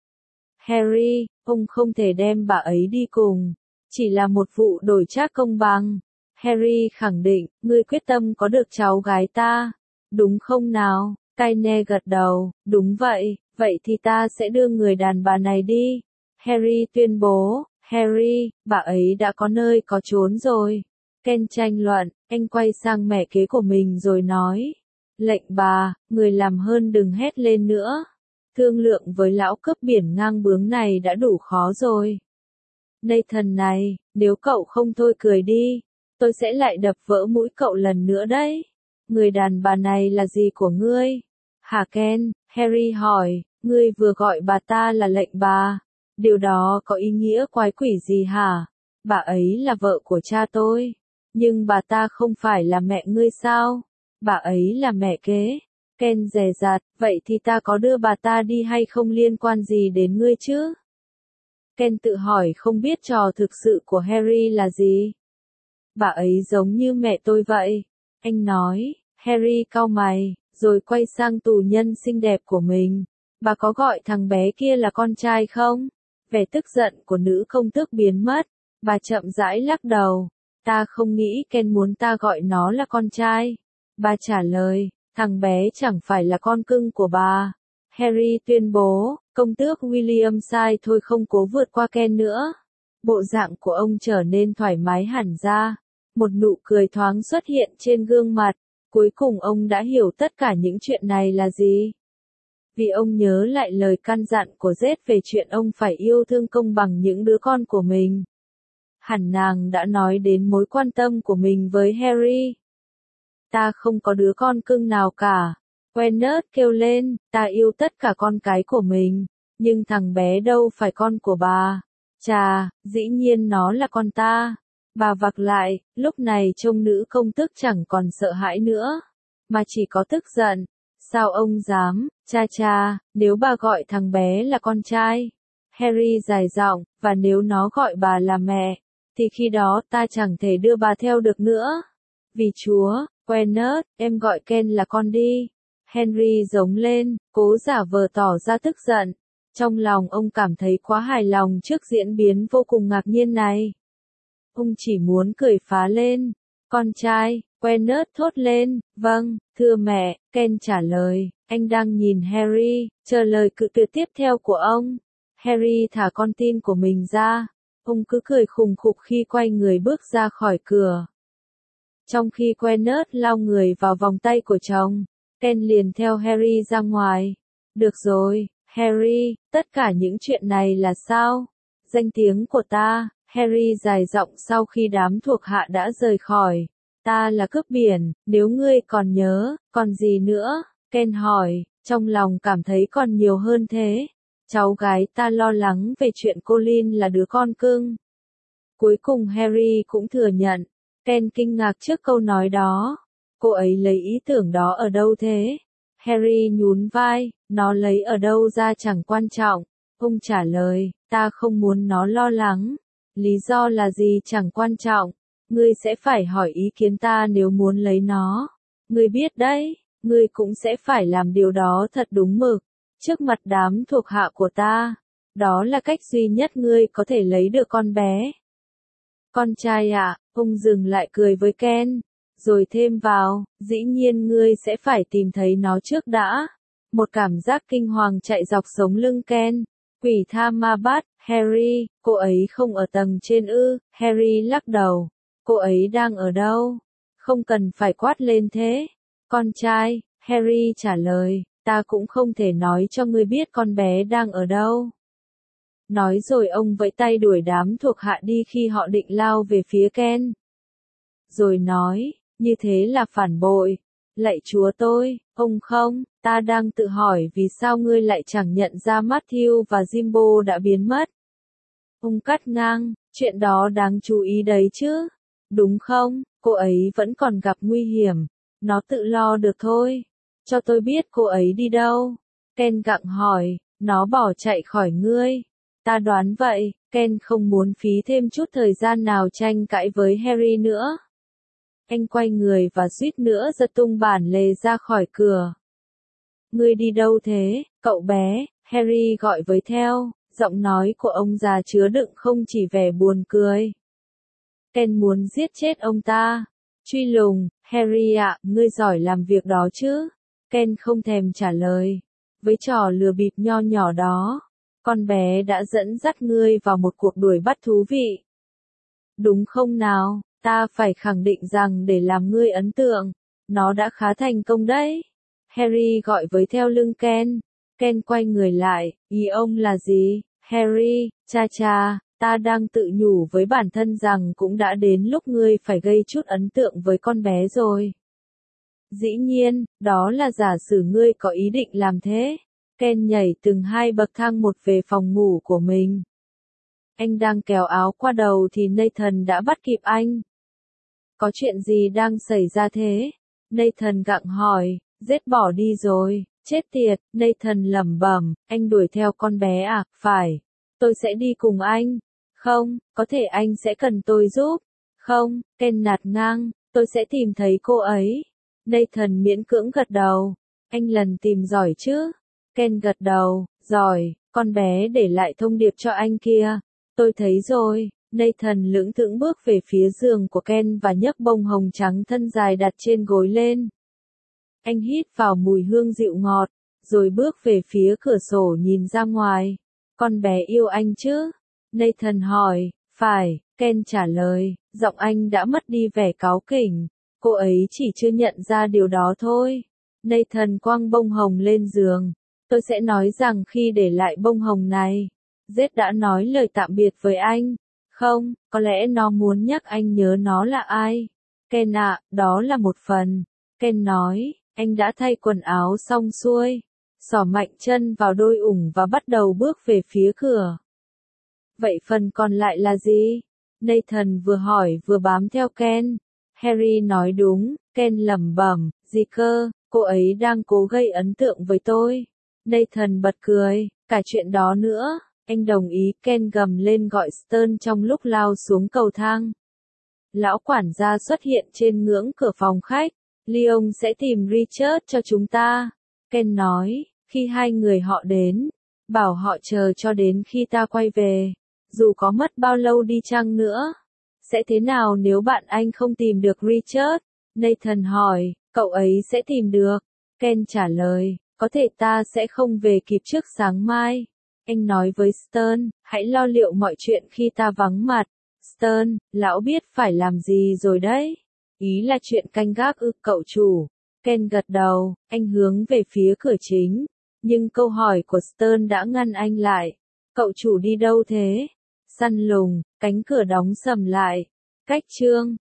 Harry, ông không thể đem bà ấy đi cùng. Chỉ là một vụ đổi trác công bằng. Harry khẳng định, ngươi quyết tâm có được cháu gái ta. Đúng không nào? Kyle gật đầu, đúng vậy, vậy thì ta sẽ đưa người đàn bà này đi. Harry tuyên bố, Harry, bà ấy đã có nơi có chốn rồi. Ken tranh luận, anh quay sang mẹ kế của mình rồi nói. Lệnh bà, người làm hơn đừng hét lên nữa. Thương lượng với lão cướp biển ngang bướng này đã đủ khó rồi. Nathan này, nếu cậu không thôi cười đi, tôi sẽ lại đập vỡ mũi cậu lần nữa đấy. Người đàn bà này là gì của ngươi? Hả Ken? Harry hỏi, ngươi vừa gọi bà ta là lệnh bà. Điều đó có ý nghĩa quái quỷ gì hả? Bà ấy là vợ của cha tôi. Nhưng bà ta không phải là mẹ ngươi sao? Bà ấy là mẹ kế. Ken dè dặt, vậy thì ta có đưa bà ta đi hay không liên quan gì đến ngươi chứ? Ken tự hỏi không biết trò thực sự của Harry là gì. Bà ấy giống như mẹ tôi vậy. Anh nói, Harry cau mày, rồi quay sang tù nhân xinh đẹp của mình. Bà có gọi thằng bé kia là con trai không? Vẻ tức giận của nữ công tước biến mất. Bà chậm rãi lắc đầu. Ta không nghĩ Ken muốn ta gọi nó là con trai. Bà trả lời, thằng bé chẳng phải là con cưng của bà. Harry tuyên bố, công tước William sai thôi không cố vượt qua Ken nữa. Bộ dạng của ông trở nên thoải mái hẳn ra. Một nụ cười thoáng xuất hiện trên gương mặt. Cuối cùng ông đã hiểu tất cả những chuyện này là gì. Vì ông nhớ lại lời căn dặn của Zed về chuyện ông phải yêu thương công bằng những đứa con của mình. Hẳn nàng đã nói đến mối quan tâm của mình với Harry. Ta không có đứa con cưng nào cả. Quenneth kêu lên, ta yêu tất cả con cái của mình, nhưng thằng bé đâu phải con của bà. Chà, dĩ nhiên nó là con ta. Bà vặc lại, lúc này trông nữ công tước chẳng còn sợ hãi nữa, mà chỉ có tức giận. Sao ông dám, cha cha, nếu bà gọi thằng bé là con trai. Harry dài giọng, và nếu nó gọi bà là mẹ, thì khi đó ta chẳng thể đưa bà theo được nữa. Vì Chúa, Quenneth, em gọi Ken là con đi. Henry giống lên, cố giả vờ tỏ ra tức giận. Trong lòng ông cảm thấy quá hài lòng trước diễn biến vô cùng ngạc nhiên này. Ông chỉ muốn cười phá lên. Con trai, Quenneth thốt lên, vâng, thưa mẹ, Ken trả lời, anh đang nhìn Harry, chờ lời cự tuyệt tiếp theo của ông. Harry thả con tin của mình ra. Ông cứ cười khùng khục khi quay người bước ra khỏi cửa. Trong khi Quenneth lao người vào vòng tay của chồng, Ken liền theo Harry ra ngoài. Được rồi, Harry, tất cả những chuyện này là sao? Danh tiếng của ta, Harry dài giọng sau khi đám thuộc hạ đã rời khỏi. Ta là cướp biển, nếu ngươi còn nhớ, còn gì nữa? Ken hỏi, trong lòng cảm thấy còn nhiều hơn thế. Cháu gái ta lo lắng về chuyện Colin là đứa con cưng. Cuối cùng Harry cũng thừa nhận. Ken kinh ngạc trước câu nói đó. Cô ấy lấy ý tưởng đó ở đâu thế? Harry nhún vai, nó lấy ở đâu ra chẳng quan trọng. Ông trả lời, ta không muốn nó lo lắng. Lý do là gì chẳng quan trọng. Ngươi sẽ phải hỏi ý kiến ta nếu muốn lấy nó. Ngươi biết đấy, ngươi cũng sẽ phải làm điều đó thật đúng mực. Trước mặt đám thuộc hạ của ta. Đó là cách duy nhất ngươi có thể lấy được con bé. Con trai ạ, à, ông dừng lại cười với Ken. Rồi thêm vào, dĩ nhiên ngươi sẽ phải tìm thấy nó trước đã. Một cảm giác kinh hoàng chạy dọc sống lưng Ken. Quỷ tha ma bắt, Harry, cô ấy không ở tầng trên ư? Harry lắc đầu. Cô ấy đang ở đâu? Không cần phải quát lên thế. Con trai, Harry trả lời, ta cũng không thể nói cho ngươi biết con bé đang ở đâu. Nói rồi ông vẫy tay đuổi đám thuộc hạ đi khi họ định lao về phía Ken. Rồi nói, như thế là phản bội. Lạy Chúa tôi, ông không, ta đang tự hỏi vì sao ngươi lại chẳng nhận ra Matthew và Jimbo đã biến mất. Ông cắt ngang, chuyện đó đáng chú ý đấy chứ. Đúng không, cô ấy vẫn còn gặp nguy hiểm. Nó tự lo được thôi. Cho tôi biết cô ấy đi đâu. Ken gặng hỏi, nó bỏ chạy khỏi ngươi. Ta đoán vậy. Ken không muốn phí thêm chút thời gian nào tranh cãi với Harry nữa. Anh quay người và suýt nữa giật tung bản lề ra khỏi cửa. Ngươi đi đâu thế, cậu bé? Harry gọi với theo, giọng nói của ông già chứa đựng không chỉ vẻ buồn cười. Ken muốn giết chết ông ta. Truy lùng, Harry ạ, ngươi giỏi làm việc đó chứ? Ken không thèm trả lời. Với trò lừa bịp nho nhỏ đó, con bé đã dẫn dắt ngươi vào một cuộc đuổi bắt thú vị. Đúng không nào, ta phải khẳng định rằng để làm ngươi ấn tượng, nó đã khá thành công đấy. Harry gọi với theo lưng Ken. Ken quay người lại, ý ông là gì? Harry, cha cha, ta đang tự nhủ với bản thân rằng cũng đã đến lúc ngươi phải gây chút ấn tượng với con bé rồi. Dĩ nhiên, đó là giả sử ngươi có ý định làm thế. Ken nhảy từng hai bậc thang một về phòng ngủ của mình. Anh đang kéo áo qua đầu thì Nathan đã bắt kịp anh. Có chuyện gì đang xảy ra thế? Nathan gặng hỏi, giết bỏ đi rồi, chết tiệt, Nathan lẩm bẩm, anh đuổi theo con bé à, phải, tôi sẽ đi cùng anh. Không, có thể anh sẽ cần tôi giúp. Không, Ken nạt ngang, tôi sẽ tìm thấy cô ấy. Nathan miễn cưỡng gật đầu, anh lần tìm giỏi chứ? Ken gật đầu, giỏi, con bé để lại thông điệp cho anh kia. Tôi thấy rồi. Nathan lững thững bước về phía giường của Ken và nhấc bông hồng trắng thân dài đặt trên gối lên. Anh hít vào mùi hương dịu ngọt, rồi bước về phía cửa sổ nhìn ra ngoài. Con bé yêu anh chứ? Nathan hỏi. Phải, Ken trả lời, giọng anh đã mất đi vẻ cáu kỉnh. Cô ấy chỉ chưa nhận ra điều đó thôi. Nathan quăng bông hồng lên giường. Tôi sẽ nói rằng khi để lại bông hồng này, Zed đã nói lời tạm biệt với anh. Không, có lẽ nó muốn nhắc anh nhớ nó là ai. Ken ạ, đó là một phần. Ken nói, anh đã thay quần áo xong xuôi. Xỏ mạnh chân vào đôi ủng và bắt đầu bước về phía cửa. Vậy phần còn lại là gì? Nathan vừa hỏi vừa bám theo Ken. Harry nói đúng, Ken lẩm bẩm, gì cơ, cô ấy đang cố gây ấn tượng với tôi. Nathan bật cười, cả chuyện đó nữa. Anh đồng ý, Ken gầm lên gọi Stern trong lúc lao xuống cầu thang. Lão quản gia xuất hiện trên ngưỡng cửa phòng khách. Leon sẽ tìm Richard cho chúng ta. Ken nói, khi hai người họ đến, bảo họ chờ cho đến khi ta quay về. Dù có mất bao lâu đi chăng nữa. Sẽ thế nào nếu bạn anh không tìm được Richard? Nathan hỏi, cậu ấy sẽ tìm được. Ken trả lời, có thể ta sẽ không về kịp trước sáng mai. Anh nói với Stern, hãy lo liệu mọi chuyện khi ta vắng mặt. Stern, lão biết phải làm gì rồi đấy. Ý là chuyện canh gác ư, cậu chủ. Ken gật đầu, anh hướng về phía cửa chính. Nhưng câu hỏi của Stern đã ngăn anh lại. Cậu chủ đi đâu thế? Săn lùng, cánh cửa đóng sầm lại. Cách chương